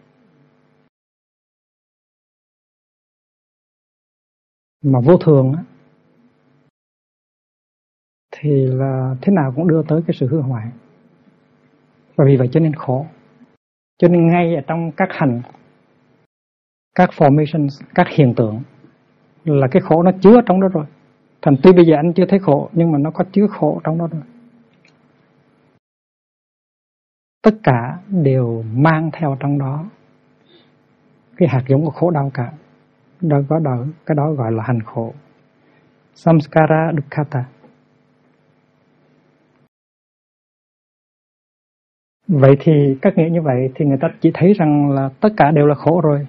Mà vô thường á, thì là thế nào cũng đưa tới cái sự hư hoại. Và vì vậy cho nên khổ. Cho nên ngay ở trong các hành, các formations, các hiện tượng là cái khổ nó chứa trong đó rồi. Thành tuy bây giờ anh chưa thấy khổ, nhưng mà nó có chứa khổ trong đó rồi. Tất cả đều mang theo trong đó cái hạt giống của khổ đau cả. Đó có đó, cái đó gọi là hành khổ, samskara dukkha. Vậy thì các nghĩa như vậy thì người ta chỉ thấy rằng là tất cả đều là khổ rồi.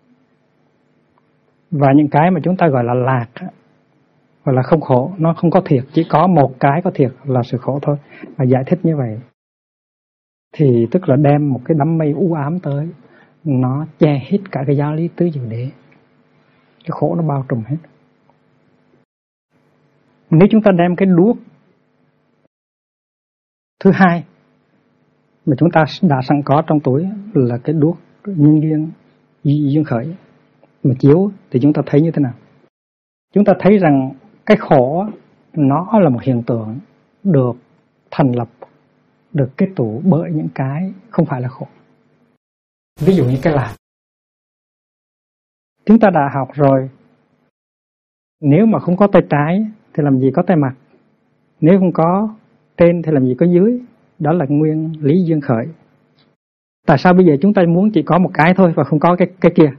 Và những cái mà chúng ta gọi là lạc, gọi là không khổ, nó không có thiệt, chỉ có một cái có thiệt là sự khổ thôi. Và giải thích như vậy thì tức là đem một cái đám mây u ám tới, nó che hết cả cái giáo lý tứ diệu đế. Cái khổ nó bao trùm hết. Nếu chúng ta đem cái đuốc thứ hai mà chúng ta đã sẵn có trong túi là cái đuốc nhân duyên khởi mà chiếu, thì chúng ta thấy như thế nào? Chúng ta thấy rằng cái khổ nó là một hiện tượng được thành lập, được kết tụ bởi những cái không phải là khổ. Ví dụ như cái lạc. Chúng ta đã học rồi, nếu mà không có tay trái thì làm gì có tay mặt, nếu không có trên thì làm gì có dưới. Đó là nguyên lý duyên khởi. Tại sao bây giờ chúng ta muốn chỉ có một cái thôi và không có cái kia?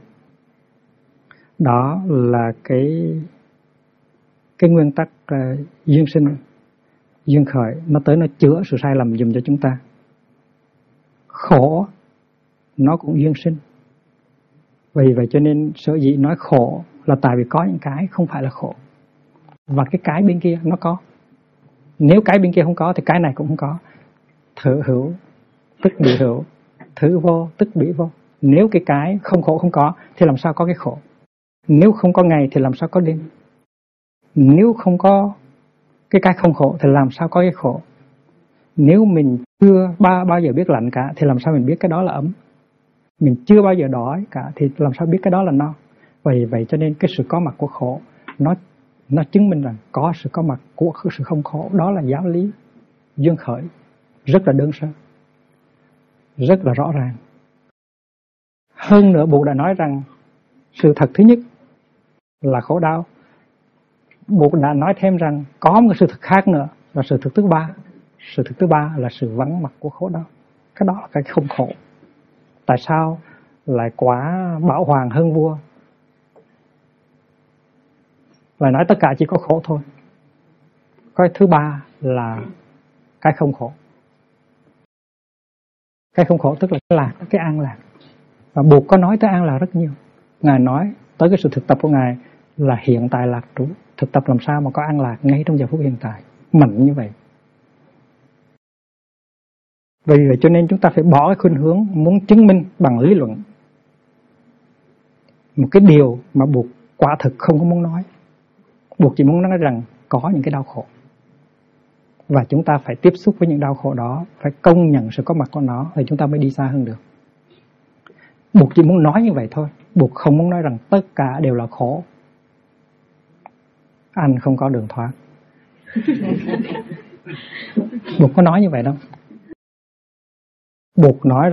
Đó là cái nguyên tắc duyên sinh, duyên khởi. Nó tới nó chữa sự sai lầm dùm cho chúng ta. Khổ nó cũng duyên sinh. Vì vậy cho nên sở dĩ nói khổ là tại vì có những cái không phải là khổ, và cái bên kia nó có. Nếu cái bên kia không có thì cái này cũng không có. Thử hữu tức bị hữu, thử vô tức bị vô. Nếu cái không khổ không có thì làm sao có cái khổ? Nếu không có ngày thì làm sao có đêm? Nếu không có cái không khổ thì làm sao có cái khổ? Nếu mình chưa bao giờ biết lạnh cả thì làm sao mình biết cái đó là ấm? Mình chưa bao giờ đói cả thì làm sao biết cái đó là no? Vậy cho nên cái sự có mặt của khổ nó chứng minh rằng có sự có mặt của sự không khổ. Đó là giáo lý duyên khởi, rất là đơn sơ, rất là rõ ràng. Hơn nữa Bụt đã nói rằng sự thật thứ nhất là khổ đau. Bụt đã nói thêm rằng có một sự thật khác nữa là sự thật thứ ba. Sự thật thứ ba là sự vắng mặt của khổ đau. Cái đó là cái không khổ. Tại sao lại quá bảo hoàng hơn vua? Lại nói tất cả chỉ có khổ thôi. Cái thứ ba là cái không khổ. Cái không khổ tức là cái lạc, cái an lạc. Và Bụt có nói tới an lạc rất nhiều. Ngài nói tới cái sự thực tập của Ngài là hiện tại lạc trú. Thực tập làm sao mà có an lạc ngay trong giờ phút hiện tại, mạnh như vậy. Vì vậy cho nên chúng ta phải bỏ cái khuynh hướng muốn chứng minh bằng lý luận một cái điều mà Bụt quả thực không có muốn nói. Bụt chỉ muốn nói rằng có những cái đau khổ, và chúng ta phải tiếp xúc với những đau khổ đó, phải công nhận sự có mặt của nó, thì chúng ta mới đi xa hơn được. Bụt chỉ muốn nói như vậy thôi. Bụt không muốn nói rằng tất cả đều là khổ, anh không có đường thoát. Buộc có nói như vậy đâu. Buộc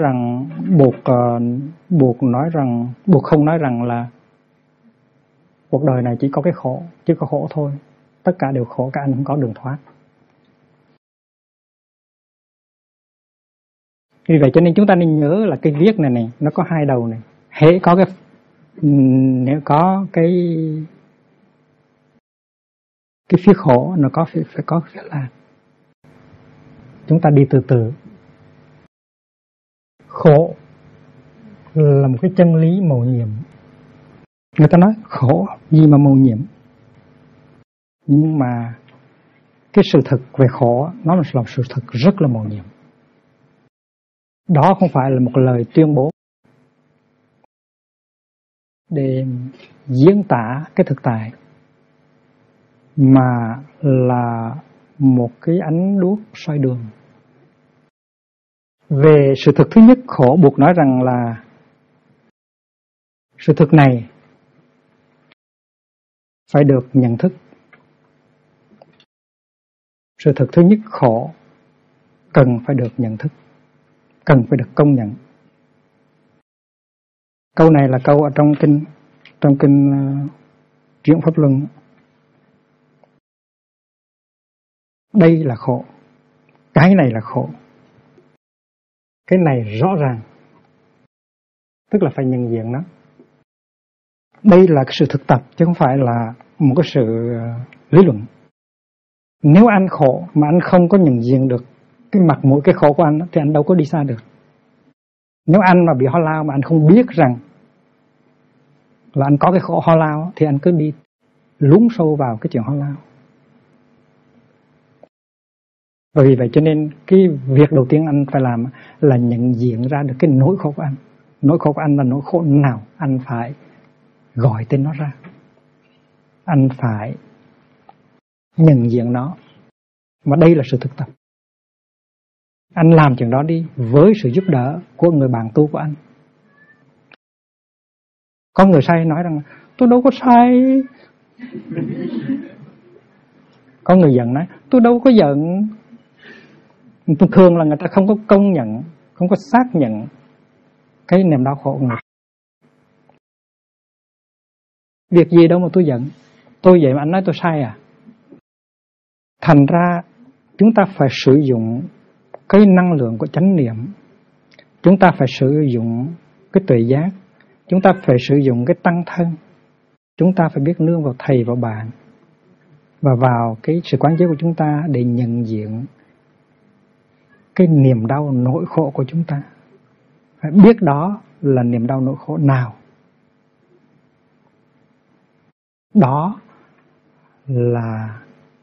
không nói rằng là cuộc đời này chỉ có cái khổ, chỉ có khổ thôi. Tất cả đều khổ, các anh không có đường thoát. Vì vậy cho nên chúng ta nên nhớ là cái viết này nó có hai đầu này. Hễ có nếu có cái phía khổ, nó phải có phía lạc. Chúng ta đi từ từ. Khổ là một cái chân lý mầu nhiệm. Người ta nói khổ gì mà mầu nhiệm. Nhưng mà cái sự thật về khổ nó là sự thật rất là mầu nhiệm. Đó không phải là một lời tuyên bố để diễn tả cái thực tại, mà là một cái ánh đuốc soi đường. Về sự thực thứ nhất, khổ buộc nói rằng là sự thực này phải được nhận thức. Sự thực thứ nhất, khổ cần phải được nhận thức, cần phải được công nhận. Câu này là câu ở trong kinh Chuyển Pháp Luân. Đây là khổ, cái này là khổ, cái này rõ ràng, tức là phải nhận diện nó. Đây là cái sự thực tập chứ không phải là một cái sự lý luận. Nếu anh khổ mà anh không có nhận diện được cái mặt mũi cái khổ của anh thì anh đâu có đi xa được. Nếu anh mà bị ho lao mà anh không biết rằng là anh có cái khổ ho lao thì anh cứ đi lún sâu vào cái chuyện ho lao. Vì vậy cho nên cái việc đầu tiên anh phải làm là nhận diện ra được cái nỗi khổ của anh. Nỗi khổ của anh là nỗi khổ nào, anh phải gọi tên nó ra. Anh phải nhận diện nó. Mà đây là sự thực tập. Anh làm chuyện đó đi với sự giúp đỡ của người bạn tu của anh. Có người sai nói rằng tôi đâu có sai. Có người giận nói tôi đâu có giận. Thường là người ta không có công nhận, không có xác nhận cái niềm đau khổ của người. Việc gì đâu mà tôi giận. Tôi vậy mà anh nói tôi sai à? Thành ra chúng ta phải sử dụng cái năng lượng của chánh niệm. Chúng ta phải sử dụng cái tuệ giác. Chúng ta phải sử dụng cái tăng thân. Chúng ta phải biết nương vào thầy, vào bạn và vào cái sự quán chiếu của chúng ta để nhận diện cái niềm đau nỗi khổ của chúng ta. Phải biết đó là niềm đau nỗi khổ nào. Đó là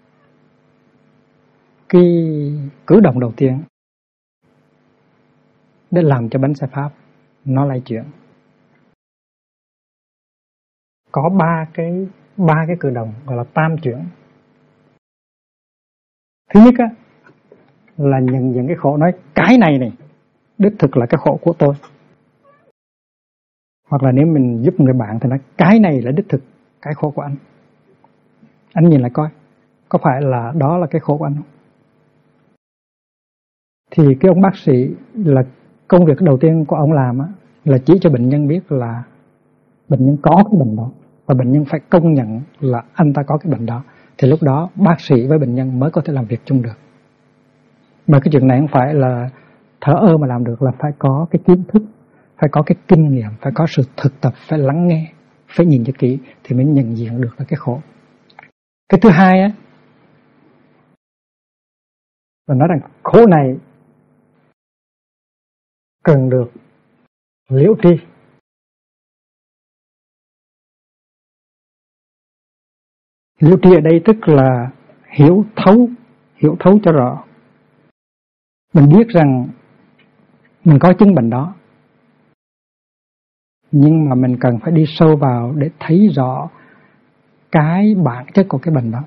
cái cử động đầu tiên để làm cho bánh xe Pháp nó lay chuyển. Có ba cái cử động gọi là tam chuyển. Thứ nhất á là nhận diện cái khổ, nói cái này đích thực là cái khổ của tôi. Hoặc là nếu mình giúp người bạn thì nói cái này là đích thực cái khổ của anh. Anh nhìn lại coi, có phải là đó là cái khổ của anh không? Thì cái ông bác sĩ là công việc đầu tiên của ông làm á, là chỉ cho bệnh nhân biết là bệnh nhân có cái bệnh đó và bệnh nhân phải công nhận là anh ta có cái bệnh đó. Thì lúc đó bác sĩ với bệnh nhân mới có thể làm việc chung được. Mà cái chuyện này không phải là thở ơ mà làm được, là phải có cái kiến thức, phải có cái kinh nghiệm, phải có sự thực tập, phải lắng nghe, phải nhìn cho kỹ thì mới nhận diện được là cái khổ. Cái thứ hai á, là nói rằng khổ này cần được liễu tri. Liễu tri ở đây tức là hiểu thấu cho rõ. Mình biết rằng mình có chứng bệnh đó, nhưng mà mình cần phải đi sâu vào để thấy rõ cái bản chất của cái bệnh đó.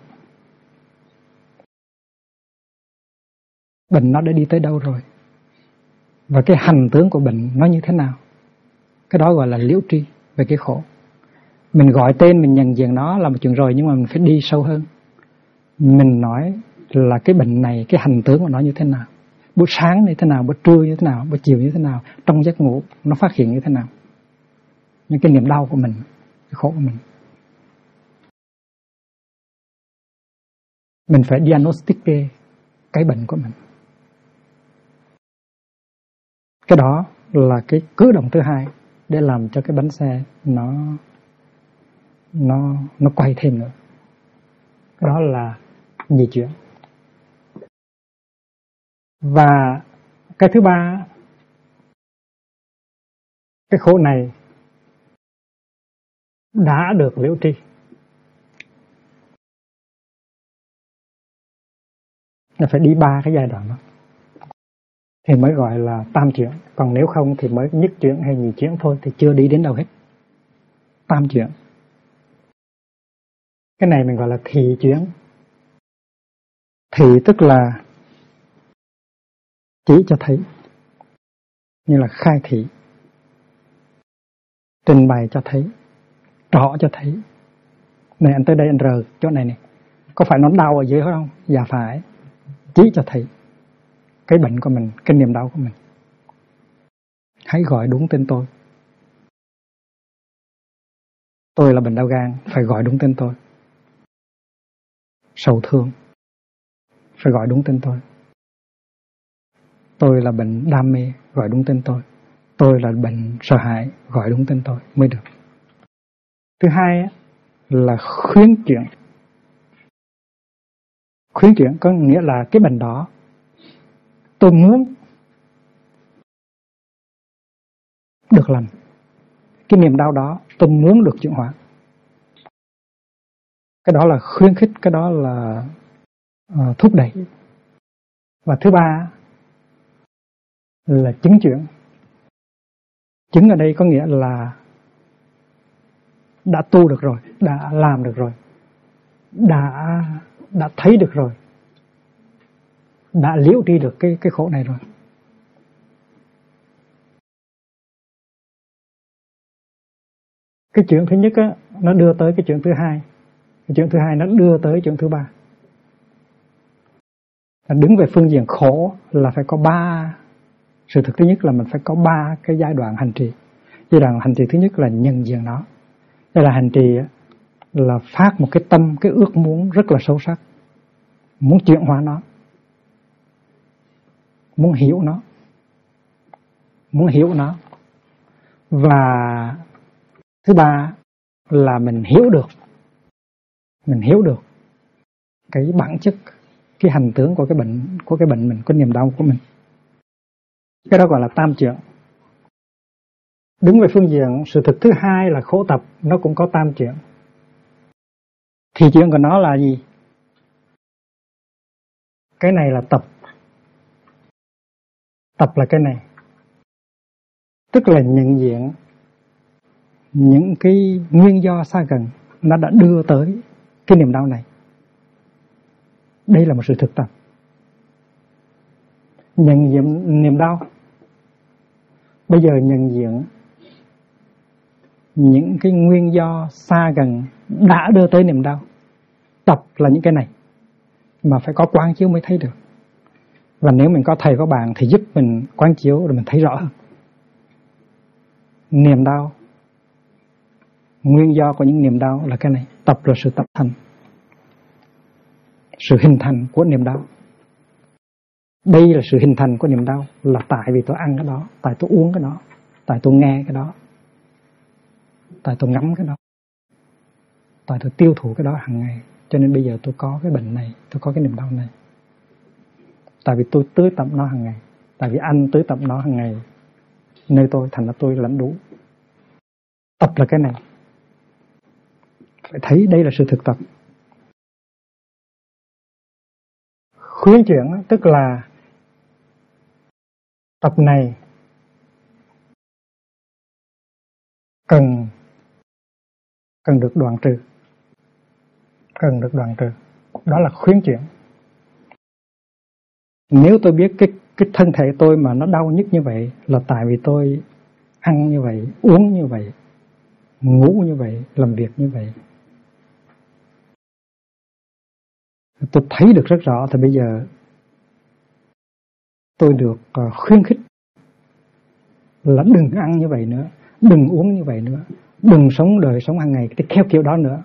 Bệnh nó đã đi tới đâu rồi, và cái hành tướng của bệnh nó như thế nào. Cái đó gọi là liễu tri về cái khổ. Mình gọi tên, mình nhận diện nó là một chuyện rồi, nhưng mà mình phải đi sâu hơn. Mình nói là cái bệnh này, cái hành tướng của nó như thế nào, buổi sáng như thế nào, buổi trưa như thế nào, buổi chiều như thế nào, trong giấc ngủ nó phát hiện như thế nào, những cái niềm đau của mình, cái khổ của mình. Mình phải diagnostic cái bệnh của mình. Cái đó là cái cử động thứ hai để làm cho cái bánh xe nó quay thêm nữa. Cái đó là di chuyển. Và cái thứ ba, cái khổ này đã được liễu tri, là phải đi ba cái giai đoạn đó thì mới gọi là tam chuyển. Còn nếu không thì mới nhất chuyển hay nhị chuyển thôi, thì chưa đi đến đâu hết. Tam chuyển. Cái này mình gọi là thị chuyển. Thị tức là chỉ cho thấy, như là khai thị, trình bày cho thấy, rõ cho thấy. Này anh tới đây anh rờ chỗ này này, có phải nó đau ở dưới không? Dạ phải. Chỉ cho thấy cái bệnh của mình, cái niềm đau của mình. Hãy gọi đúng tên tôi. Tôi là bệnh đau gan, phải gọi đúng tên tôi. Sầu thương, phải gọi đúng tên tôi. Tôi là bệnh đam mê, gọi đúng tên tôi. Tôi là bệnh sợ hãi, gọi đúng tên tôi mới được. Thứ hai là khuyến chuyển. Khuyến chuyển có nghĩa là cái bệnh đó tôi muốn được lành. Cái niềm đau đó tôi muốn được chuyển hóa. Cái đó là khuyến khích, cái đó là thúc đẩy. Và thứ ba là chứng chuyển. Chứng ở đây có nghĩa là đã tu được rồi, đã làm được rồi, đã thấy được rồi, đã liễu tri được cái khổ này rồi. Cái chuyện thứ nhất á, nó đưa tới cái chuyện thứ hai. Cái chuyện thứ hai nó đưa tới chuyện thứ ba. Đứng về phương diện khổ là phải có ba. Sự thực thứ nhất là mình phải có ba cái giai đoạn hành trì. Giai đoạn hành trì thứ nhất là nhận diện nó. Đây là hành trì là phát một cái tâm, cái ước muốn rất là sâu sắc, muốn chuyển hóa nó, muốn hiểu nó, muốn hiểu nó. Và thứ ba là mình hiểu được cái bản chất, cái hành tướng của cái bệnh mình, cái niềm đau của mình. Cái đó gọi là tam chuyển. Đứng về phương diện sự thực thứ hai là khổ tập, nó cũng có tam chuyển. Thì chuyện của nó là gì? Cái này là tập. Tập là cái này. Tức là nhận diện những cái nguyên do xa gần nó đã đưa tới cái niềm đau này. Đây là một sự thực tập. Nhận diện niềm đau. Bây giờ nhận diện những cái nguyên do xa gần đã đưa tới niềm đau. Tập là những cái này, mà phải có quán chiếu mới thấy được. Và nếu mình có thầy có bạn thì giúp mình quán chiếu rồi mình thấy rõ hơn. Niềm đau, nguyên do của những niềm đau là cái này. Tập là sự tập thành, sự hình thành của niềm đau. Đây là sự hình thành của niềm đau, là tại vì tôi ăn cái đó, tại tôi uống cái đó, tại tôi nghe cái đó, tại tôi ngắm cái đó, tại tôi tiêu thụ cái đó hàng ngày. Cho nên bây giờ tôi có cái bệnh này, tôi có cái niềm đau này. Tại vì tôi tưới tẩm nó hàng ngày, tại vì anh tưới tẩm nó hàng ngày nơi tôi, thành ra tôi lãnh đủ. Tập là cái này. Phải thấy đây là sự thực tập. Khuyến chuyển tức là tập này cần được đoạn trừ. Cần được đoạn trừ. Đó là khuyến chuyển. Nếu tôi biết cái thân thể tôi mà nó đau nhức như vậy là tại vì tôi ăn như vậy, uống như vậy, ngủ như vậy, làm việc như vậy. Tôi thấy được rất rõ, thì bây giờ tôi được khuyến khích là đừng ăn như vậy nữa, đừng uống như vậy nữa, đừng sống đời sống hàng ngày theo kiểu đó nữa.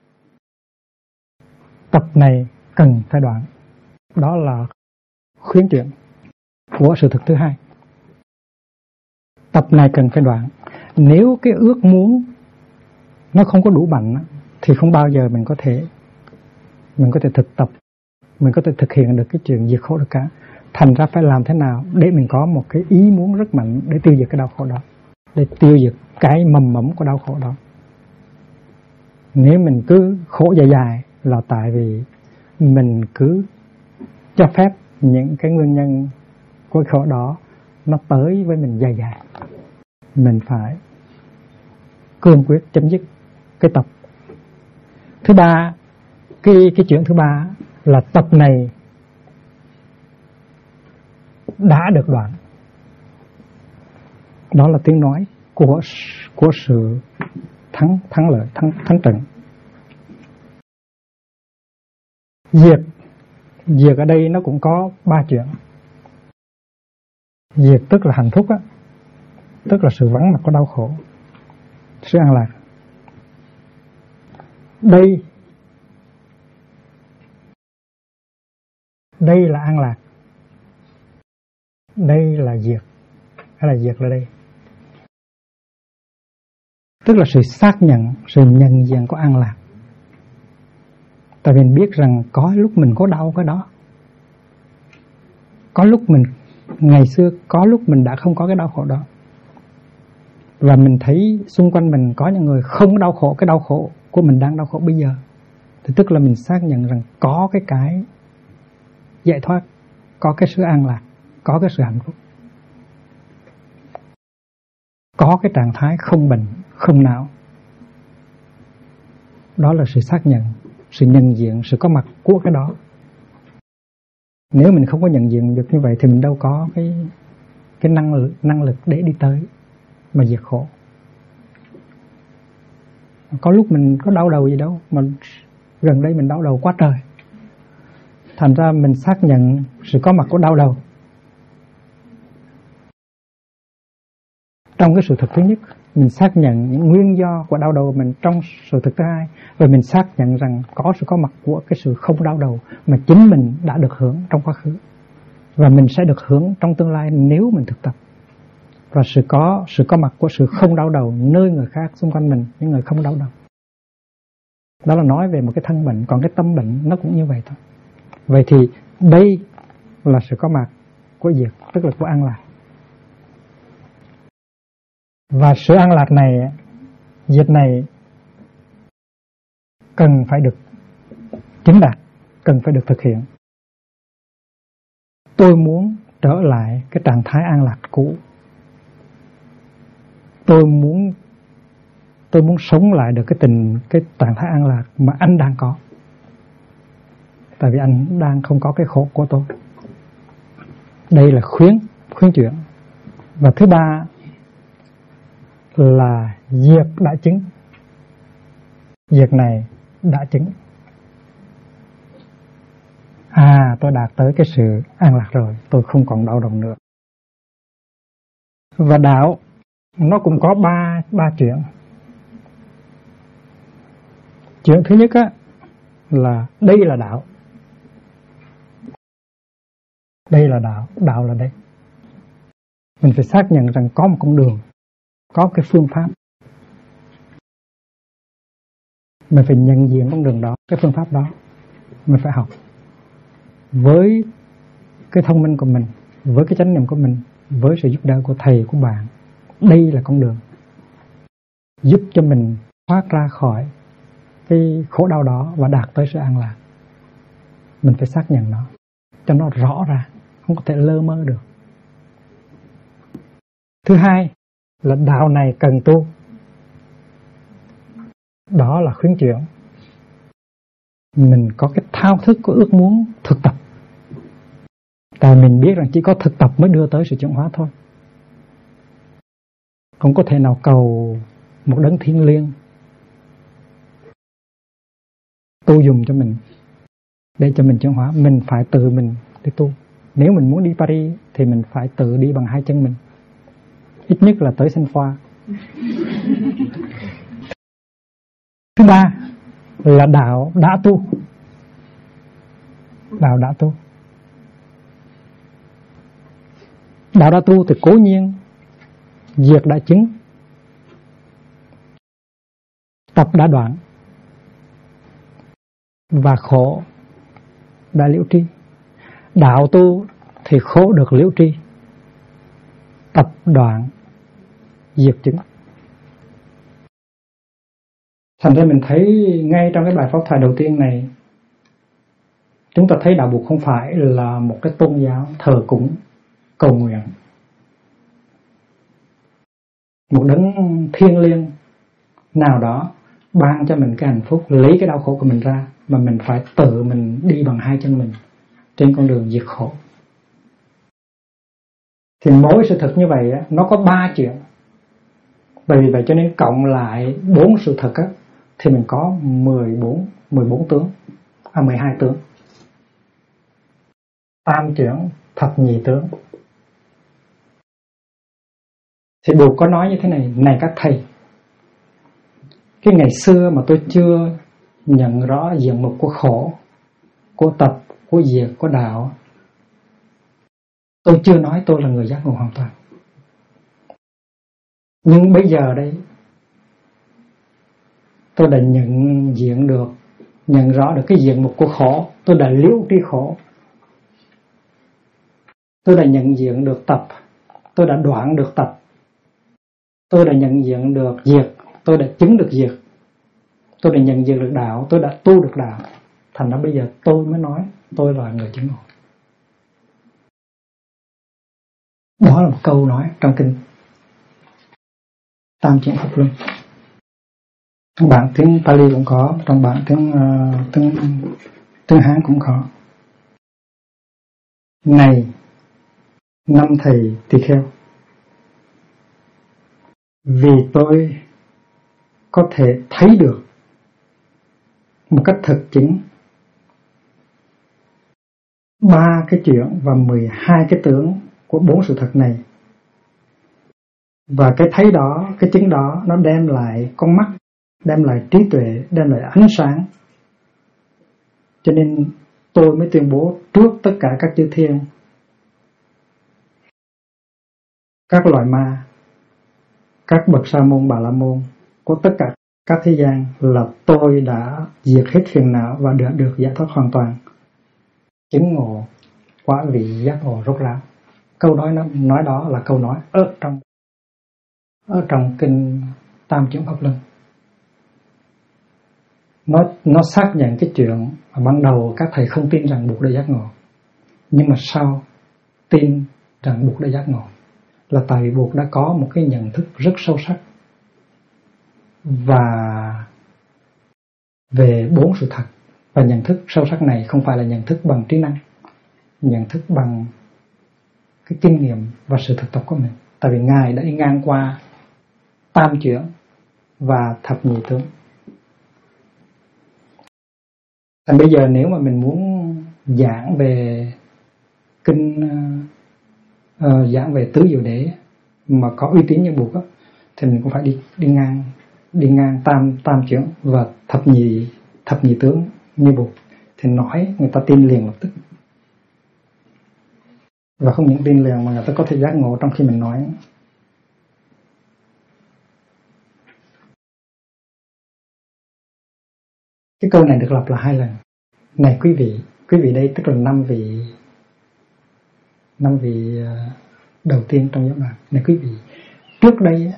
Tập này cần phải đoạn. Đó là khuyến chuyện của sự thực thứ hai. Tập này cần phải đoạn. Nếu cái ước muốn nó không có đủ mạnh thì không bao giờ mình có thể thực tập, mình có thể thực hiện được cái chuyện diệt khổ được cả. Thành ra phải làm thế nào để mình có một cái ý muốn rất mạnh để tiêu diệt cái đau khổ đó, để tiêu diệt cái mầm mống của đau khổ đó. Nếu mình cứ khổ dài dài là tại vì mình cứ cho phép những cái nguyên nhân của khổ đó nó tới với mình dài dài. Mình phải cương quyết chấm dứt cái tập. Thứ ba, cái chuyện thứ ba là tập này đã được đoạn. Đó là tiếng nói của sự thắng lợi, thắng trận. Diệt ở đây nó cũng có ba chuyện. Diệt tức là hạnh phúc á, tức là sự vắng mặt của đau khổ, sự an lạc. Đây là an lạc, đây là diệt, hay là diệt là đây. Tức là sự xác nhận, sự nhận diện của an lạc. Tại vì mình biết rằng có lúc mình có đau cái đó, có lúc mình ngày xưa, có lúc mình đã không có cái đau khổ đó, và mình thấy xung quanh mình có những người không đau khổ cái đau khổ của mình đang đau khổ bây giờ, thì tức là mình xác nhận rằng có cái giải thoát, có cái sự an lạc, có cái sự hạnh phúc, có cái trạng thái không bệnh, không não. Đó là sự xác nhận, sự nhận diện, sự có mặt của cái đó. Nếu mình không có nhận diện được như vậy thì mình đâu có cái năng lực để đi tới mà diệt khổ. Có lúc mình có đau đầu gì đâu, mà gần đây mình đau đầu quá trời. Thành ra mình xác nhận sự có mặt của đau đầu. Trong cái sự thực thứ nhất, mình xác nhận những nguyên do của đau đầu mình trong sự thực thứ hai, và mình xác nhận rằng có sự có mặt của cái sự không đau đầu mà chính mình đã được hưởng trong quá khứ, và mình sẽ được hưởng trong tương lai nếu mình thực tập. Và sự có mặt của sự không đau đầu nơi người khác xung quanh mình, những người không đau đầu. Đó là nói về một cái thân bệnh, còn cái tâm bệnh nó cũng như vậy thôi. Vậy thì đây là sự có mặt của diệt, tức là của an lạc. Và sự an lạc này, diệt này cần phải được chứng đạt, cần phải được thực hiện. Tôi muốn trở lại cái trạng thái an lạc cũ. Tôi muốn sống lại được cái trạng thái an lạc mà anh đang có. Tại vì anh đang không có cái khổ của tôi. Đây là khuyến chuyển. Và thứ ba là diệt đã chứng. Diệt này đã chứng. Tôi đạt tới cái sự an lạc rồi, tôi không còn đau đầu nữa. Và đạo nó cũng có ba chuyện. Chuyện thứ nhất á là đây là đạo. Đây là đạo, đạo là đây. Mình phải xác nhận rằng có một con đường, có cái phương pháp. Mình phải nhận diện con đường đó, cái phương pháp đó. Mình phải học với cái thông minh của mình, với cái chánh niệm của mình, với sự giúp đỡ của thầy, của bạn. Đây là con đường giúp cho mình thoát ra khỏi cái khổ đau đó và đạt tới sự an lạc. Mình phải xác nhận nó cho nó rõ ra, không có thể lơ mơ được. Thứ hai là đạo này cần tu. Đó là khuyến chuyển. Mình có cái thao thức, có ước muốn thực tập. Tại mình biết rằng chỉ có thực tập mới đưa tới sự chuyển hóa thôi. Không có thể nào cầu một đấng thiêng liêng tu dùng cho mình để cho mình chuyển hóa. Mình phải tự mình để tu. Nếu mình muốn đi Paris thì mình phải tự đi bằng hai chân mình, ít nhất là tới Saint Foy. Thứ ba là đạo đã tu. Đạo đã tu. Đạo đã tu thì cố nhiên diệt đã chứng, tập đã đoạn và khổ đã liễu tri. Đạo tu thì khổ được liễu tri, tập đoạn diệt chứng. Thành ra mình thấy ngay trong cái bài pháp thoại đầu tiên này, chúng ta thấy đạo Phật không phải là một cái tôn giáo thờ cúng cầu nguyện, một đấng thiêng liêng nào đó ban cho mình cái hạnh phúc, lấy cái đau khổ của mình ra, mà mình phải tự mình đi bằng hai chân mình trên con đường diệt khổ. Thì mỗi sự thật như vậy nó có 3 chuyện. Bởi vì vậy cho nên cộng lại 4 sự thật thì mình có 14 tướng, 12 tướng. Tam chuyển, thập nhị tướng. Thì Bụt có nói như thế này: này các thầy, cái ngày xưa mà tôi chưa nhận rõ diện mục của khổ, của tập, của diệt, của đạo, tôi chưa nói tôi là người giác ngộ hoàn toàn. Nhưng bây giờ đây, tôi đã nhận rõ được cái diện mục của khổ, tôi đã liễu tri khổ, tôi đã nhận diện được tập, tôi đã đoạn được tập, tôi đã nhận diện được diệt, tôi đã chứng được diệt, tôi đã nhận diện được đạo, tôi đã tu được đạo. Thành ra bây giờ tôi mới nói tôi là người chứng ngộ. Đó là một câu nói trong kinh Tam Chuyển Pháp Luân. Trong bản tiếng Pali cũng có, trong bản tiếng Hán cũng có. Này năm thầy tỳ kheo, vì tôi có thể thấy được một cách thực chứng 3 cái chuyện và 12 cái tướng của 4 sự thật này. Và cái thấy đó, cái chứng đó nó đem lại con mắt, đem lại trí tuệ, đem lại ánh sáng. Cho nên tôi mới tuyên bố trước tất cả các chư thiên, các loài ma, các bậc sa môn, bà la môn của tất cả các thế gian là tôi đã diệt hết phiền não và đã được giải thoát hoàn toàn, chứng ngộ quả vị giác ngộ rốt ráo. Câu nói đó là câu nói ở trong kinh Tam Chuyển Pháp Luân. Nó xác nhận cái chuyện mà ban đầu các thầy không tin rằng Bụt đã giác ngộ, nhưng mà sau tin rằng Bụt đã giác ngộ là tại vì Bụt đã có một cái nhận thức rất sâu sắc và về 4 sự thật. Và nhận thức sâu sắc này không phải là nhận thức bằng trí năng, nhận thức bằng cái kinh nghiệm và sự thực tập của mình. Tại vì Ngài đã đi ngang qua tam chuyển và thập nhị tướng. Thành bây giờ nếu mà mình muốn giảng về kinh, giảng về tứ diệu đế mà có uy tín như Bụt thì mình cũng phải đi ngang tam chuyển và thập nhị tướng như Bụt, thì nói người ta tin liền lập tức. Và không những tin liền mà người ta có thể giác ngộ trong khi mình nói. Cái câu này được lặp lại 2 lần. Này quý vị đây tức là 5 vị đầu tiên trong giáo đoàn. Này quý vị, trước đây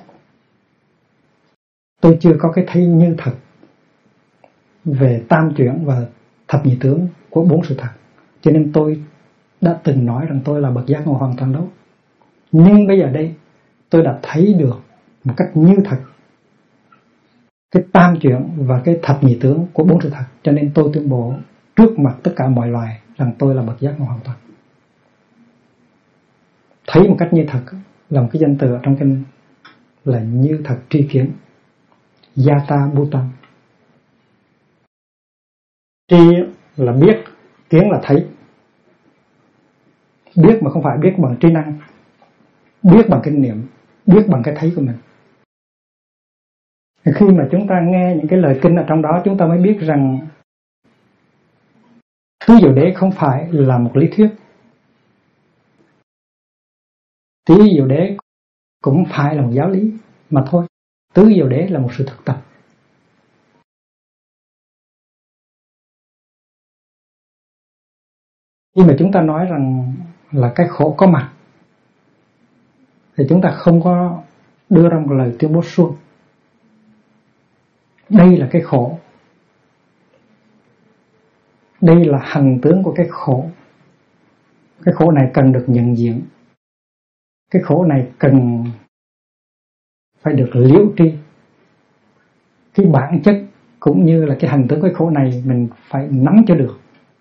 tôi chưa có cái thấy như thật về tam chuyển và thập nhị tướng của 4 sự thật, cho nên tôi đã từng nói rằng tôi là bậc giác ngộ hoàn toàn đâu. Nhưng bây giờ đây tôi đã thấy được một cách như thật cái tam chuyển và cái thập nhị tướng của 4 sự thật, cho nên tôi tuyên bố trước mặt tất cả mọi loài rằng tôi là bậc giác ngộ hoàn toàn. Thấy một cách như thật là một cái danh từ trong kinh là như thật tri kiến. Yata Bhutan. Tri là biết, kiến là thấy. Biết mà không phải biết bằng trí năng, biết bằng kinh nghiệm, biết bằng cái thấy của mình. Khi mà chúng ta nghe những cái lời kinh ở trong đó, chúng ta mới biết rằng tứ diệu đế không phải là một lý thuyết, tứ diệu đế cũng phải là một giáo lý mà thôi. Tứ diệu đế là một sự thực tập. Khi mà chúng ta nói rằng là cái khổ có mặt, thì chúng ta không có đưa ra một lời tuyên bố suông. Đây là cái khổ. Đây là hành tướng của cái khổ. Cái khổ này cần được nhận diện. Cái khổ này cần phải được liễu tri. Cái bản chất cũng như là cái hành tướng của cái khổ này mình phải nắm cho được.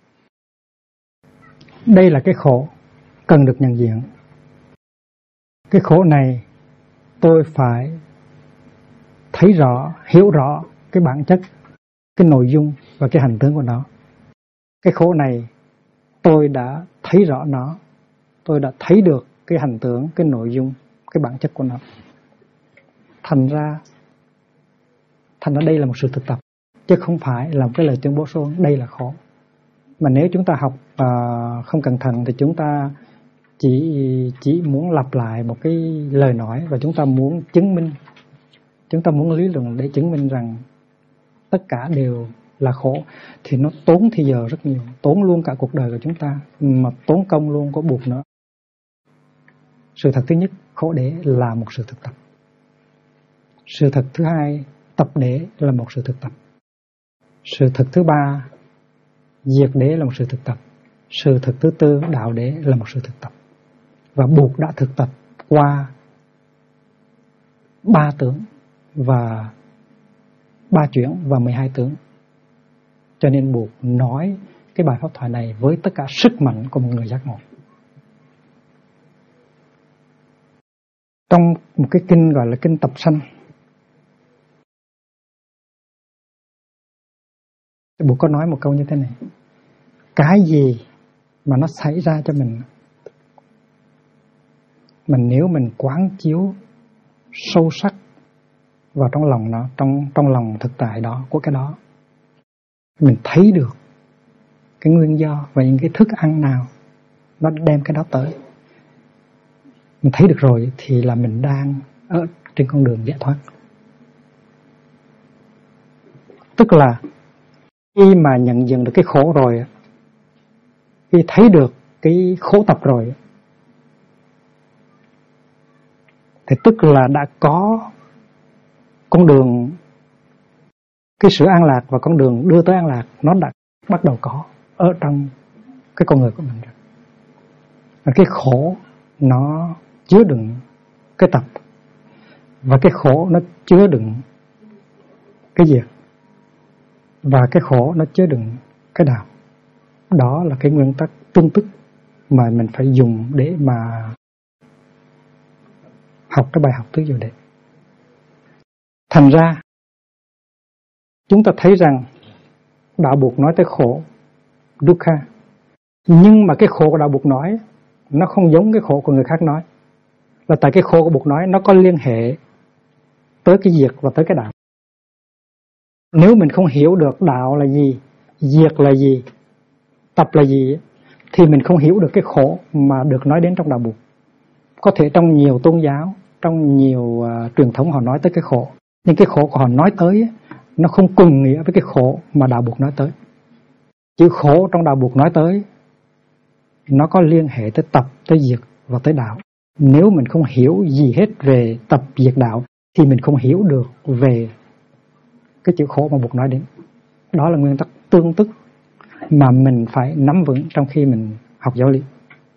Đây là cái khổ cần được nhận diện. Cái khổ này tôi phải thấy rõ, hiểu rõ cái bản chất, cái nội dung và cái hành tướng của nó. Cái khổ này tôi đã thấy rõ nó, tôi đã thấy được cái hành tướng, cái nội dung, cái bản chất của nó. Thành ra đây là một sự thực tập, chứ không phải là một cái lời tuyên bố suông đây là khổ. Mà nếu chúng ta học không cẩn thận thì chúng ta chỉ muốn lặp lại một cái lời nói, và chúng ta muốn chứng minh, chúng ta muốn lý luận để chứng minh rằng tất cả đều là khổ, thì nó tốn thời giờ rất nhiều, tốn luôn cả cuộc đời của chúng ta, mà tốn công luôn, có buộc nữa. Sự thật thứ nhất, khổ đế là một sự thực tập. Sự thật thứ hai, tập đế là một sự thực tập. Sự thật thứ ba, diệt đế là một sự thực tập. Sự thật thứ tư, đạo đế là một sự thực tập. Và buộc đã thực tập qua 3 tướng và 3 chuyển và 12 tướng. Cho nên buộc nói cái bài pháp thoại này với tất cả sức mạnh của một người giác ngộ. Trong một cái kinh gọi là kinh tập sanh, buộc có nói một câu như thế này: cái gì mà nó xảy ra cho mình, mà nếu mình quán chiếu sâu sắc vào trong lòng nó, trong lòng thực tại đó của cái đó, mình thấy được cái nguyên do và những cái thức ăn nào nó đem cái đó tới, mình thấy được rồi thì là mình đang ở trên con đường giải thoát. Tức là khi mà nhận diện được cái khổ rồi, khi thấy được cái khổ tập rồi, thì tức là đã có con đường, cái sự an lạc và con đường đưa tới an lạc nó đã bắt đầu có ở trong cái con người của mình rồi. Và cái khổ nó chứa đựng cái tập, và cái khổ nó chứa đựng cái diệt, và cái khổ nó chứa đựng cái đạo. Đó là cái nguyên tắc tương tức mà mình phải dùng để mà học cái bài học tứ diệu đế. Thành ra chúng ta thấy rằng đạo buộc nói tới khổ dukkha, nhưng mà cái khổ của đạo buộc nói nó không giống cái khổ của người khác nói, là tại cái khổ của buộc nói nó có liên hệ tới cái diệt và tới cái đạo. Nếu mình không hiểu được đạo là gì, diệt là gì, tập là gì, thì mình không hiểu được cái khổ mà được nói đến trong đạo buộc. Có thể trong nhiều tôn giáo, trong nhiều truyền thống họ nói tới cái khổ, nhưng cái khổ của họ nói tới nó không cùng nghĩa với cái khổ mà đạo buộc nói tới. Chữ khổ trong đạo buộc nói tới nó có liên hệ tới tập, tới diệt và tới đạo. Nếu mình không hiểu gì hết về tập, diệt, đạo thì mình không hiểu được về cái chữ khổ mà buộc nói đến. Đó là nguyên tắc tương tức mà mình phải nắm vững trong khi mình học giáo lý.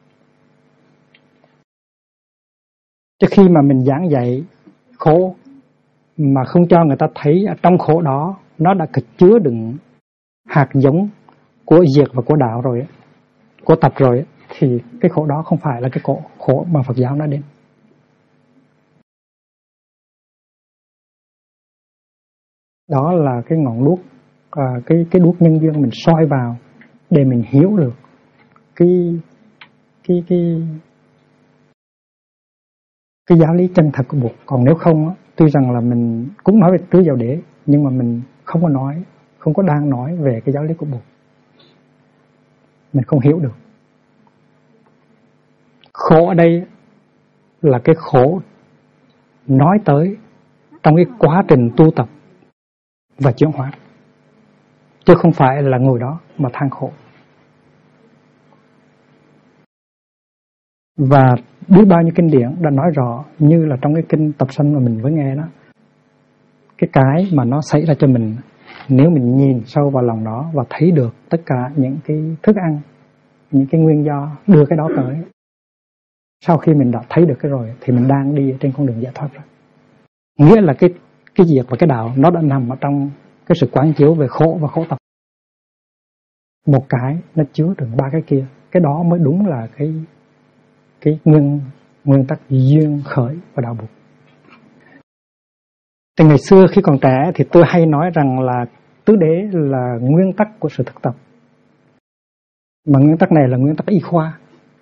Chứ khi mà mình giảng dạy khổ mà không cho người ta thấy ở trong khổ đó nó đã chứa đựng hạt giống của diệt và của đạo rồi, của tập rồi, thì cái khổ đó không phải là cái khổ mà Phật giáo nói đến. Đó là cái ngọn đuốc, cái đuốc nhân duyên mình soi vào để mình hiểu được cái giáo lý chân thật của Bụt. Còn nếu không á, tuy rằng là mình cũng nói về tứ diệu đế, nhưng mà mình không có đang nói về cái giáo lý của Bụt, mình không hiểu được. Khổ ở đây là cái khổ nói tới trong cái quá trình tu tập và chuyển hóa, chứ không phải là ngồi đó mà than khổ. Và biết bao nhiêu kinh điển đã nói rõ, như là trong cái kinh Tập Sanh mà mình vừa nghe đó, cái mà nó xảy ra cho mình, nếu mình nhìn sâu vào lòng đó và thấy được tất cả những cái thức ăn, những cái nguyên do đưa cái đó tới, sau khi mình đã thấy được cái rồi thì mình đang đi trên con đường giải thoát rồi. Nghĩa là cái diệt và cái đạo nó đã nằm ở trong cái sự quán chiếu về khổ và khổ tập. Một cái nó chứa đựng ba cái kia, cái đó mới đúng là cái nguyên tắc duyên khởi và đạo Bụt. Từ ngày xưa khi còn trẻ thì tôi hay nói rằng là tứ đế là nguyên tắc của sự thực tập, mà nguyên tắc này là nguyên tắc y khoa,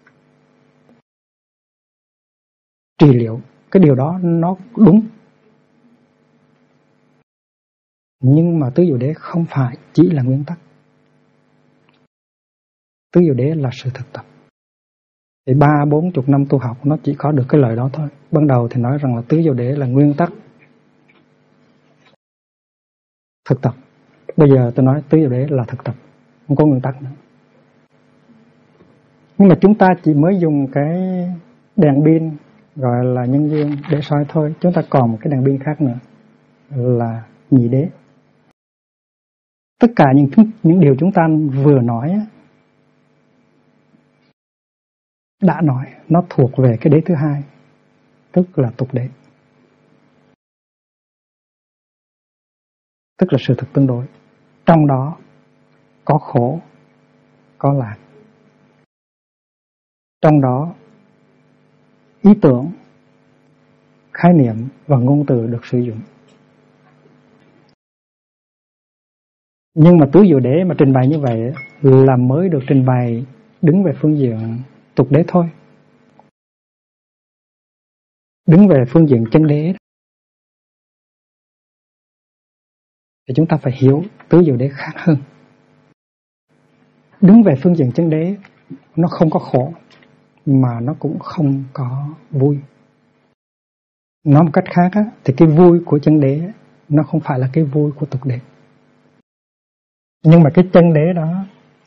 trị liệu. Cái điều đó nó đúng, nhưng mà tứ diệu đế không phải chỉ là nguyên tắc. Tứ diệu đế là sự thực tập. Thì 30-40 năm tu học nó chỉ có được cái lời đó thôi. Ban đầu thì nói rằng là tứ diệu đế là nguyên tắc thực tập. Bây giờ tôi nói tứ diệu đế là thực tập, không có nguyên tắc nữa. Nhưng mà chúng ta chỉ mới dùng cái đèn pin gọi là nhân duyên để soi thôi. Chúng ta còn một cái đèn pin khác nữa là nhị đế. Tất cả những điều chúng ta vừa nói đã nói, nó thuộc về cái đế thứ hai, tức là tục đế, tức là sự thực tương đối. Trong đó có khổ, có lạc. Trong đó ý tưởng, khái niệm và ngôn từ được sử dụng. Nhưng mà tứ diệu đế mà trình bày như vậy là mới được trình bày đứng về phương diện tục đế thôi. Đứng về phương diện chân đế thì chúng ta phải hiểu tứ diệu đế khác hơn. Đứng về phương diện chân đế, nó không có khổ mà nó cũng không có vui. Nói một cách khác á, thì cái vui của chân đế nó không phải là cái vui của tục đế. Nhưng mà cái chân đế đó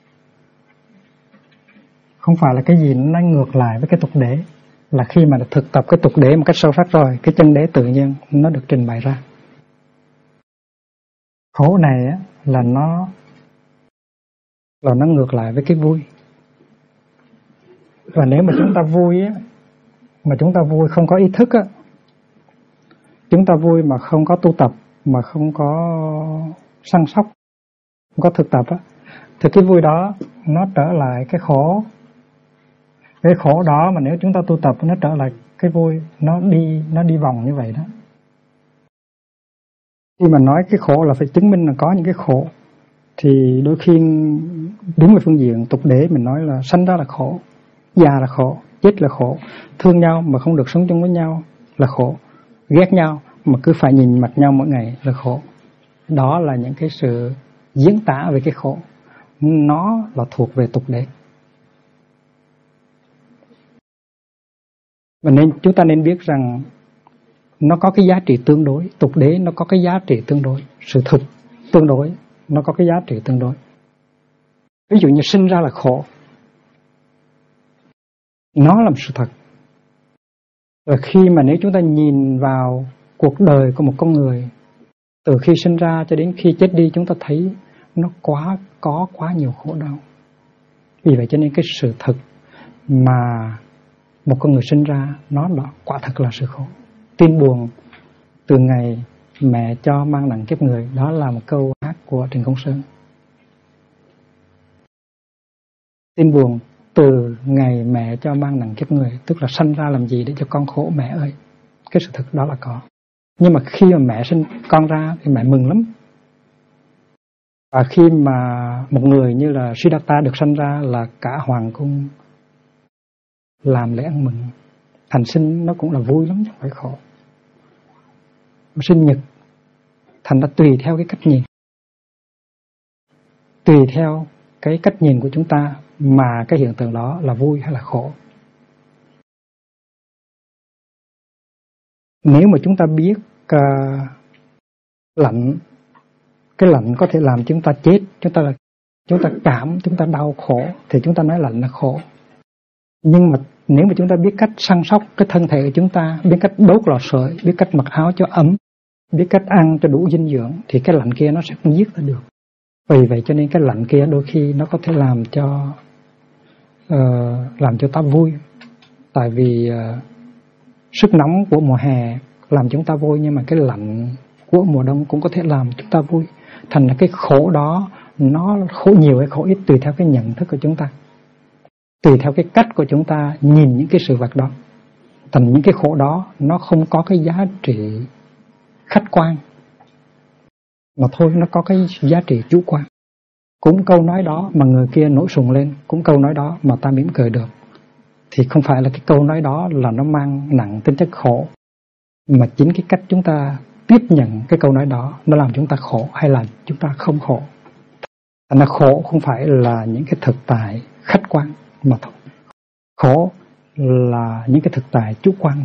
không phải là cái gì nó ngược lại với cái tục đế, là khi mà thực tập cái tục đế một cách sâu sắc rồi, cái chân đế tự nhiên nó được trình bày ra. Khổ này á, là nó ngược lại với cái vui. Và nếu mà chúng ta vui á, mà chúng ta vui không có ý thức á, chúng ta vui mà không có tu tập, mà không có săn sóc, không có thực tập á, thì cái vui đó nó trở lại cái khổ. Cái khổ đó mà nếu chúng ta tu tập nó trở lại cái vui, nó đi vòng như vậy đó. Khi mà nói cái khổ là phải chứng minh là có những cái khổ, thì đôi khi đứng về phương diện tục đế mình nói là sanh ra là khổ, già là khổ, chết là khổ, thương nhau mà không được sống chung với nhau là khổ, ghét nhau mà cứ phải nhìn mặt nhau mỗi ngày là khổ. Đó là những cái sự diễn tả về cái khổ, nó là thuộc về tục đế. Và nên chúng ta nên biết rằng nó có cái giá trị tương đối. Tục đế nó có cái giá trị tương đối, sự thực tương đối, nó có cái giá trị tương đối. Ví dụ như sinh ra là khổ, nó là một sự thật. Và khi mà nếu chúng ta nhìn vào cuộc đời của một con người, từ khi sinh ra cho đến khi chết đi, chúng ta thấy nó có quá nhiều khổ đau. Vì vậy cho nên cái sự thực mà một con người sinh ra, nó là quả thật là sự khổ. Tin buồn từ ngày mẹ cho mang nặng kiếp người, đó là một câu hát của Trịnh Công Sơn. Tin buồn từ ngày mẹ cho mang nặng kiếp người, tức là sanh ra làm gì để cho con khổ mẹ ơi. Cái sự thực đó là có. Nhưng mà khi mà mẹ sinh con ra thì mẹ mừng lắm, Và khi mà một người như là Siddhartha được sanh ra là cả hoàng cung làm lễ ăn mừng. Thành sinh nó cũng là vui lắm chứ không phải khổ. Sinh nhật thành ra tùy theo cái cách nhìn. Tùy theo cái cách nhìn của chúng ta mà cái hiện tượng đó là vui hay là khổ. Nếu mà chúng ta biết lạnh, cái lạnh có thể làm chúng ta chết, chúng ta cảm, chúng ta đau khổ thì chúng ta nói lạnh là khổ. Nhưng mà nếu mà chúng ta biết cách săn sóc cái thân thể của chúng ta, biết cách đốt lò sưởi, biết cách mặc áo cho ấm, biết cách ăn cho đủ dinh dưỡng thì cái lạnh kia nó sẽ không giết ta được. Vì vậy cho nên cái lạnh kia đôi khi nó có thể làm cho ta vui. Tại vì sức nóng của mùa hè làm chúng ta vui, nhưng mà cái lạnh của mùa đông cũng có thể làm chúng ta vui. Thành ra cái khổ đó nó khổ nhiều hay khổ ít tùy theo cái nhận thức của chúng ta, tùy theo cái cách của chúng ta nhìn những cái sự vật đó. Thành những cái khổ đó nó không có cái giá trị khách quan, mà thôi nó có cái giá trị chủ quan. Cũng câu nói đó mà người kia nổi sùng lên, cũng câu nói đó mà ta mỉm cười được, thì không phải là cái câu nói đó là nó mang nặng tính chất khổ, mà chính cái cách chúng ta tiếp nhận cái câu nói đó nó làm chúng ta khổ hay là chúng ta không khổ. Thành ra khổ không phải là những cái thực tại khách quan mà thôi, khổ là những cái thực tại chủ quan.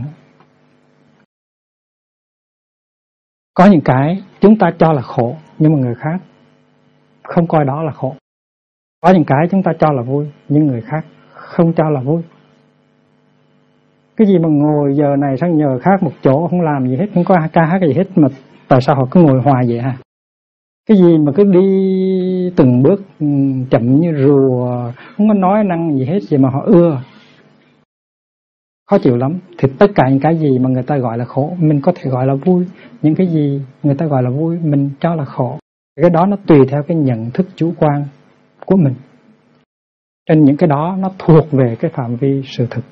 Có những cái chúng ta cho là khổ nhưng mà người khác không coi đó là khổ. Có những cái chúng ta cho là vui nhưng người khác không cho là vui. Cái gì mà ngồi giờ này sang giờ khác một chỗ không làm gì hết, không có ca hát gì hết, mà tại sao họ cứ ngồi hoài vậy hả? Cái gì mà cứ đi từng bước chậm như rùa, không có nói năng gì hết, vậy mà họ ưa, khó chịu lắm. Thì tất cả những cái gì mà người ta gọi là khổ mình có thể gọi là vui, những cái gì người ta gọi là vui mình cho là khổ. Cái đó nó tùy theo cái nhận thức chủ quan của mình. Trên những cái đó nó thuộc về cái phạm vi sự thực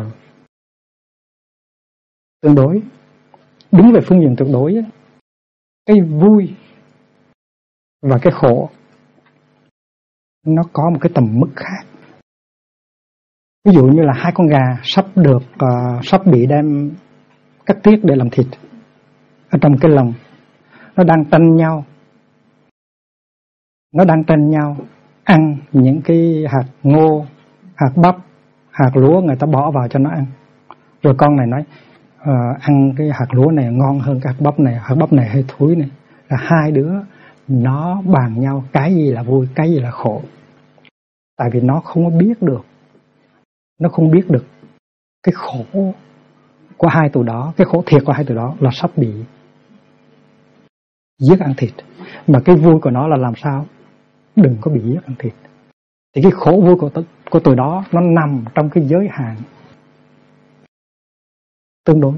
tương đối. Đứng về phương diện tuyệt đối ấy, cái vui và cái khổ nó có một cái tầm mức khác. Ví dụ như là hai con gà sắp bị đem cắt tiết để làm thịt ở trong cái lồng, nó đang tranh nhau ăn những cái hạt ngô, hạt bắp, hạt lúa người ta bỏ vào cho nó ăn. Rồi con này nói ăn cái hạt lúa này ngon hơn cái hạt bắp này hơi thúi này. Là hai đứa nó bàn nhau cái gì là vui, cái gì là khổ. Tại vì nó không có biết được, nó không biết được cái khổ của hai tụi đó, cái khổ thiệt của hai tụi đó là sắp bị giết ăn thịt. Mà cái vui của nó là làm sao đừng có bị giết ăn thịt. Thì cái khổ vui của tụi đó nó nằm trong cái giới hạn tương đối.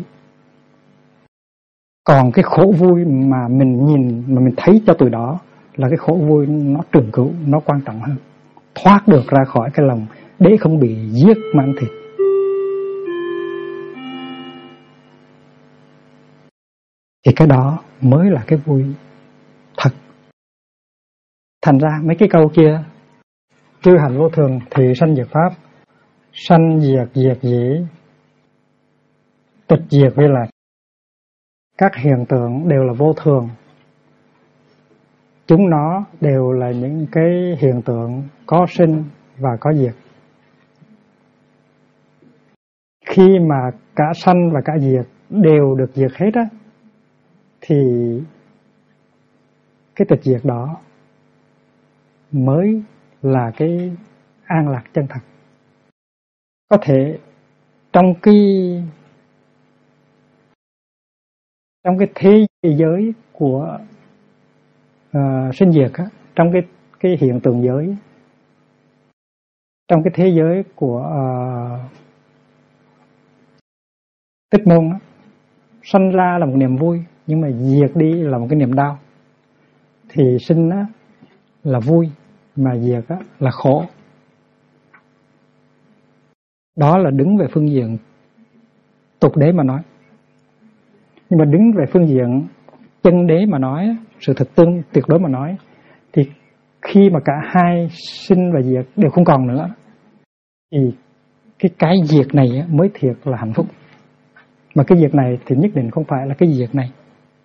Còn cái khổ vui mà mình nhìn, mà mình thấy cho tụi đó là cái khổ vui nó trường cửu, nó quan trọng hơn. Thoát được ra khỏi cái lòng để không bị giết mà ăn thịt. Thì cái đó mới là cái vui thật. Thành ra mấy cái câu kia, chư hành vô thường thì sanh diệt pháp, sanh diệt diệt dĩ, tịch diệt vi lạc. Các hiện tượng đều là vô thường. Chúng nó đều là những cái hiện tượng có sinh và có diệt. Khi mà cả sanh và cả diệt đều được diệt hết á, thì cái tịch diệt đó mới là cái an lạc chân thật. Có thể trong cái thế giới của sinh diệt á, trong cái hiện tượng giới, trong cái thế giới của tích môn á, sanh ra là một niềm vui nhưng mà diệt đi là một cái niềm đau. Thì sinh á là vui mà diệt á là khổ. Đó là đứng về phương diện tục đế mà nói. Nhưng mà đứng về phương diện chân đế mà nói, sự thực tương tuyệt đối mà nói, thì khi mà cả hai sinh và diệt đều không còn nữa thì cái diệt này mới thiệt là hạnh phúc. Mà cái diệt này thì nhất định không phải là cái diệt này.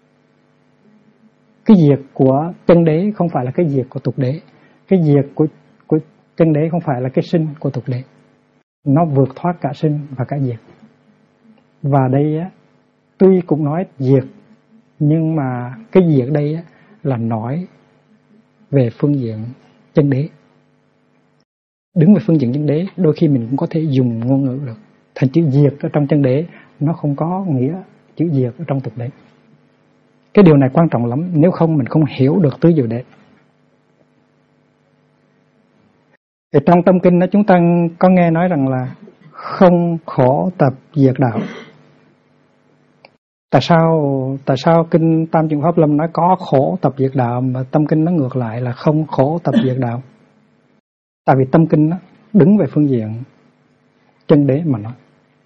Cái diệt của chân đế không phải là cái diệt của tục đế. Cái diệt của chân đế không phải là cái sinh của tục đế. Nó vượt thoát cả sinh và cả diệt. Và đây á, tuy cũng nói diệt, nhưng mà cái diệt đây á, là nói về phương diện chân đế. Đứng về phương diện chân đế, đôi khi mình cũng có thể dùng ngôn ngữ được. Thành chữ diệt ở trong chân đế nó không có nghĩa chữ diệt ở trong tục đế. Cái điều này quan trọng lắm, nếu không mình không hiểu được tứ diệu đế. Thì trong tâm kinh đó chúng ta có nghe nói rằng là không khổ tập diệt đạo. Tại sao kinh Tam Chuyển Pháp Lâm nói có khổ tập diệt đạo mà tâm kinh nó ngược lại là không khổ tập diệt đạo? Tại vì tâm kinh nó đứng về phương diện chân đế mà nói.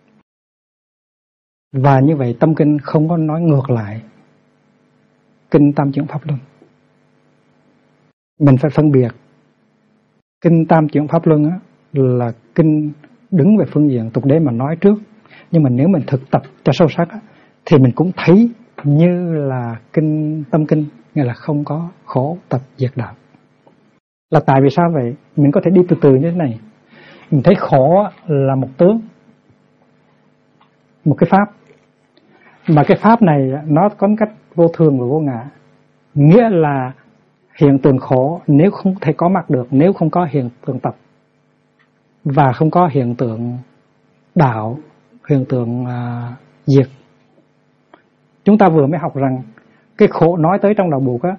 Và như vậy tâm kinh không có nói ngược lại kinh Tam Chuyển Pháp Luân. Mình phải phân biệt kinh Tam Chuyển Pháp Luân á, là kinh đứng về phương diện tục đế mà nói trước. Nhưng mà nếu mình thực tập cho sâu sắc á, thì mình cũng thấy như là kinh tâm kinh, nghĩa là không có khổ tập diệt đạo. Là tại vì sao vậy? Mình có thể đi từ từ như thế này. Mình thấy khổ là một tướng, một cái pháp. Mà cái pháp này nó có cách vô thường và vô ngã. Nghĩa là hiện tượng khổ nếu không thể có mặt được, nếu không có hiện tượng tập và không có hiện tượng đạo, hiện tượng diệt. Chúng ta vừa mới học rằng cái khổ nói tới trong đạo Bụt á,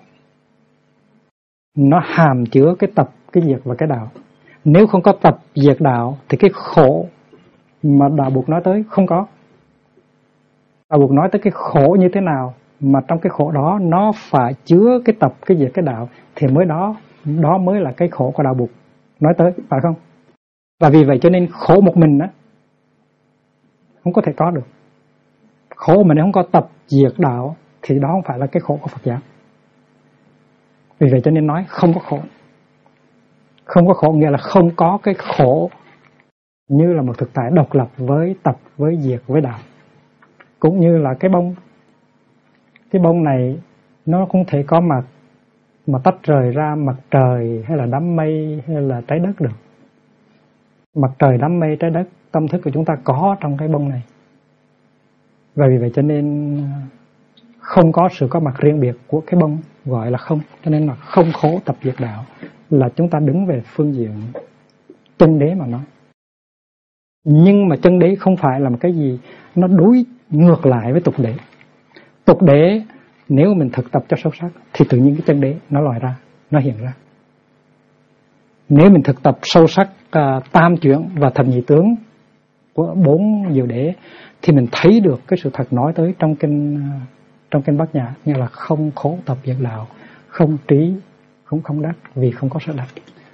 nó hàm chứa cái tập, cái diệt và cái đạo. Nếu không có tập diệt đạo thì cái khổ mà đạo Bụt nói tới không có. Đạo Bụt nói tới cái khổ như thế nào mà trong cái khổ đó nó phải chứa cái tập, cái diệt, cái đạo thì mới đó mới là cái khổ của đạo Bụt nói tới, phải không? Và vì vậy cho nên khổ một mình á không có thể có được. Khổ mà nếu không có tập diệt đạo thì đó không phải là cái khổ của Phật giáo. Vì vậy cho nên nói không có khổ. Không có khổ nghĩa là không có cái khổ như là một thực tại độc lập với tập, với diệt, với đạo. Cũng như là cái bông. Cái bông này nó không thể có mặt mà tách rời ra mặt trời hay là đám mây hay là trái đất được. Mặt trời, đám mây, trái đất, tâm thức của chúng ta có trong cái bông này. Và vì vậy cho nên không có sự có mặt riêng biệt của cái bông, gọi là không. Cho nên là không khổ tập diệt đạo là chúng ta đứng về phương diện chân đế mà nói. Nhưng mà chân đế không phải là một cái gì nó đối ngược lại với tục đế. Tục đế nếu mình thực tập cho sâu sắc thì tự nhiên cái chân đế nó lòi ra, nó hiện ra. Nếu mình thực tập sâu sắc tam chuyển và thập nhị tướng của 4 diệu đế thì mình thấy được cái sự thật nói tới trong kinh Bát Nhã, như là không khổ tập diệt đạo, không trí, không đắc vì không có sở đắc.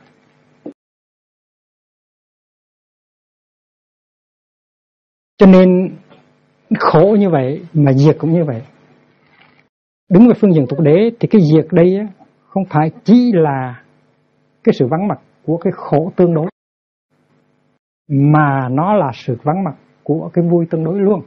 Cho nên khổ như vậy mà diệt cũng như vậy. Đứng về phương diện tục đế thì cái diệt đây á, không phải chỉ là cái sự vắng mặt của cái khổ tương đối, mà nó là sự vắng mặt của cái vui tương đối luôn.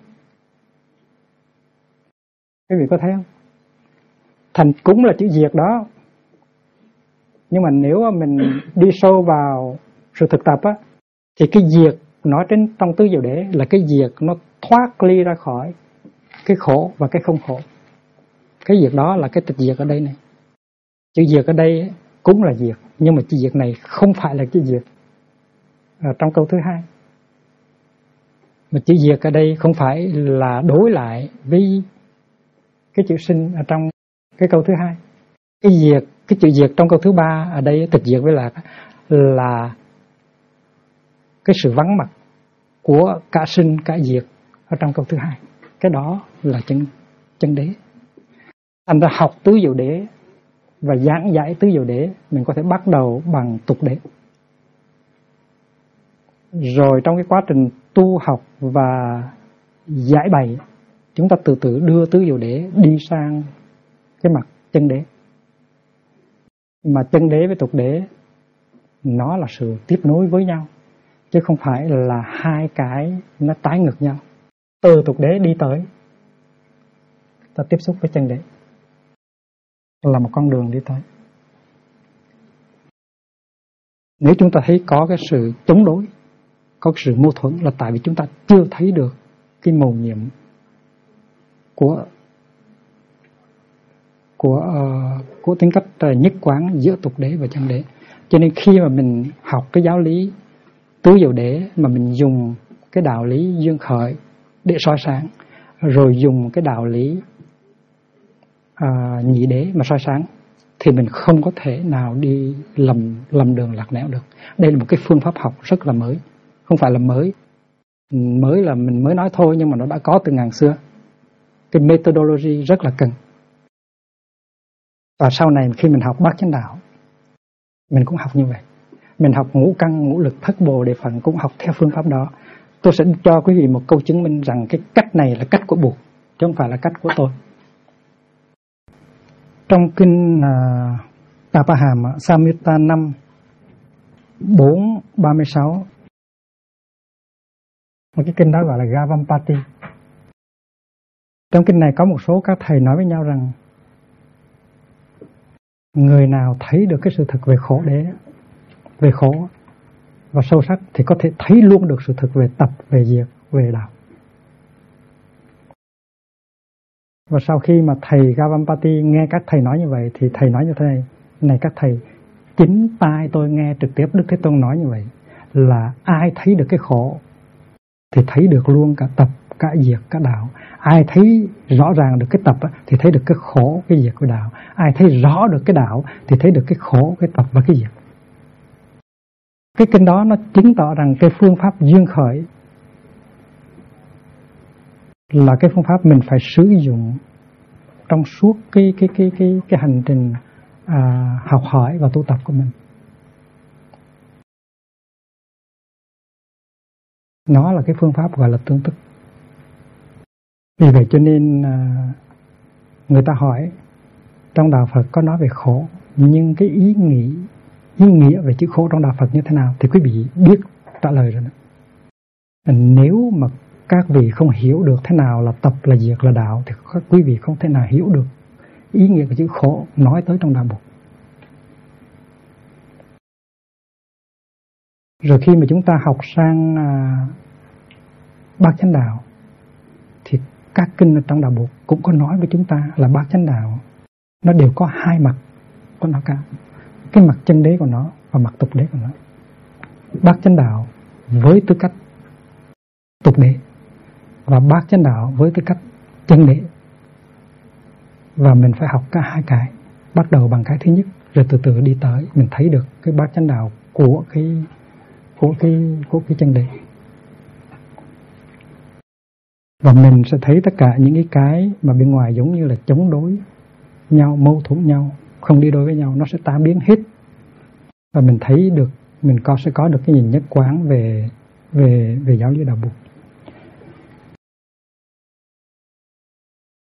Quý vị có thấy không? Thành cũng là chữ diệt đó. Nhưng mà nếu mình đi sâu vào sự thực tập á, thì cái diệt nói trên trong tứ diệu đế là cái diệt nó thoát ly ra khỏi cái khổ và cái không khổ. Cái diệt đó là cái tịch diệt ở đây này. Chữ diệt ở đây cũng là diệt, nhưng mà chữ diệt này không phải là chữ diệt ở trong câu thứ hai. Mà chữ diệt ở đây không phải là đối lại với cái chữ sinh ở trong cái câu thứ hai. Cái chữ diệt trong câu thứ ba ở đây tịch diệt với là cái sự vắng mặt của cả sinh cả diệt ở trong câu thứ hai. Cái đó là chân đế. Thành ra học tứ diệu đế và giảng giải tứ diệu đế mình có thể bắt đầu bằng tục đế. Rồi trong cái quá trình tu học và giải bày, chúng ta từ từ đưa tứ diệu đế đi sang cái mặt chân đế. Mà chân đế với tục đế nó là sự tiếp nối với nhau, chứ không phải là hai cái nó trái ngược nhau. Từ tục đế đi tới ta tiếp xúc với chân đế là một con đường đi tới. Nếu chúng ta thấy có cái sự chống đối, có cái sự mâu thuẫn, là tại vì chúng ta chưa thấy được cái mầu nhiệm của tính cách nhất quán giữa tục đế và chân đế. Cho nên khi mà mình học cái giáo lý tứ diệu đế mà mình dùng cái đạo lý duyên khởi để soi sáng, rồi dùng cái đạo lý nhị đế mà soi sáng, thì mình không có thể nào đi lầm đường lạc nẻo được. Đây là một cái phương pháp học rất là mới, không phải là mới là mình mới nói thôi, nhưng mà nó đã có từ ngàn xưa. Cái methodology rất là cần. Và sau này khi mình học bát chánh đạo, mình cũng học như vậy. Mình học ngũ căn, ngũ lực, thất bồ đề phận cũng học theo phương pháp đó. Tôi sẽ cho quý vị một câu chứng minh rằng cái cách này là cách của Bụt, chứ không phải là cách của tôi. Trong kinh Tapa Hàm Samyutta 5 4:36, cái kinh đó gọi là Gavampati. Trong kinh này có một số các thầy nói với nhau rằng người nào thấy được cái sự thật về khổ đế, về khổ và sâu sắc, thì có thể thấy luôn được sự thật về tập, về diệt, về đạo. Và sau khi mà thầy Gavampati nghe các thầy nói như vậy, thì thầy nói như thế này: này các thầy, chính tai tôi nghe trực tiếp Đức Thế Tôn nói như vậy, là ai thấy được cái khổ thì thấy được luôn cả tập, cả diệt, cả đạo. Ai thấy rõ ràng được cái tập thì thấy được cái khổ, cái diệt, cái đạo. Ai thấy rõ được cái đạo thì thấy được cái khổ, cái tập và cái diệt. Cái kinh đó nó chứng tỏ rằng cái phương pháp duyên khởi là cái phương pháp mình phải sử dụng trong suốt cái hành trình học hỏi và tu tập của mình. Nó là cái phương pháp gọi là tương tức. Vì vậy cho nên người ta hỏi trong đạo Phật có nói về khổ, nhưng cái ý nghĩa về chữ khổ trong đạo Phật như thế nào thì quý vị biết trả lời rồi đó. Nếu mà các vị không hiểu được thế nào là tập, là diệt, là đạo, thì các quý vị không thể nào hiểu được ý nghĩa của chữ khổ nói tới trong đạo Bụt. Rồi khi mà chúng ta học sang bát chánh đạo, thì các kinh ở trong đạo Bụt cũng có nói với chúng ta là bát chánh đạo nó đều có hai mặt của nó cả. Cái mặt chân đế của nó và mặt tục đế của nó. Bát chánh đạo với tư cách tục đế và bát chánh đạo với tư cách chân đế. Và mình phải học cả hai cái, bắt đầu bằng cái thứ nhất rồi từ từ đi tới mình thấy được cái bát chánh đạo của cái chân đế. Và mình sẽ thấy tất cả những cái mà bên ngoài giống như là chống đối nhau, mâu thuẫn nhau, không đi đôi với nhau, nó sẽ tan biến hết. Và mình thấy được, mình sẽ có được cái nhìn nhất quán về giáo lý đạo Bụt.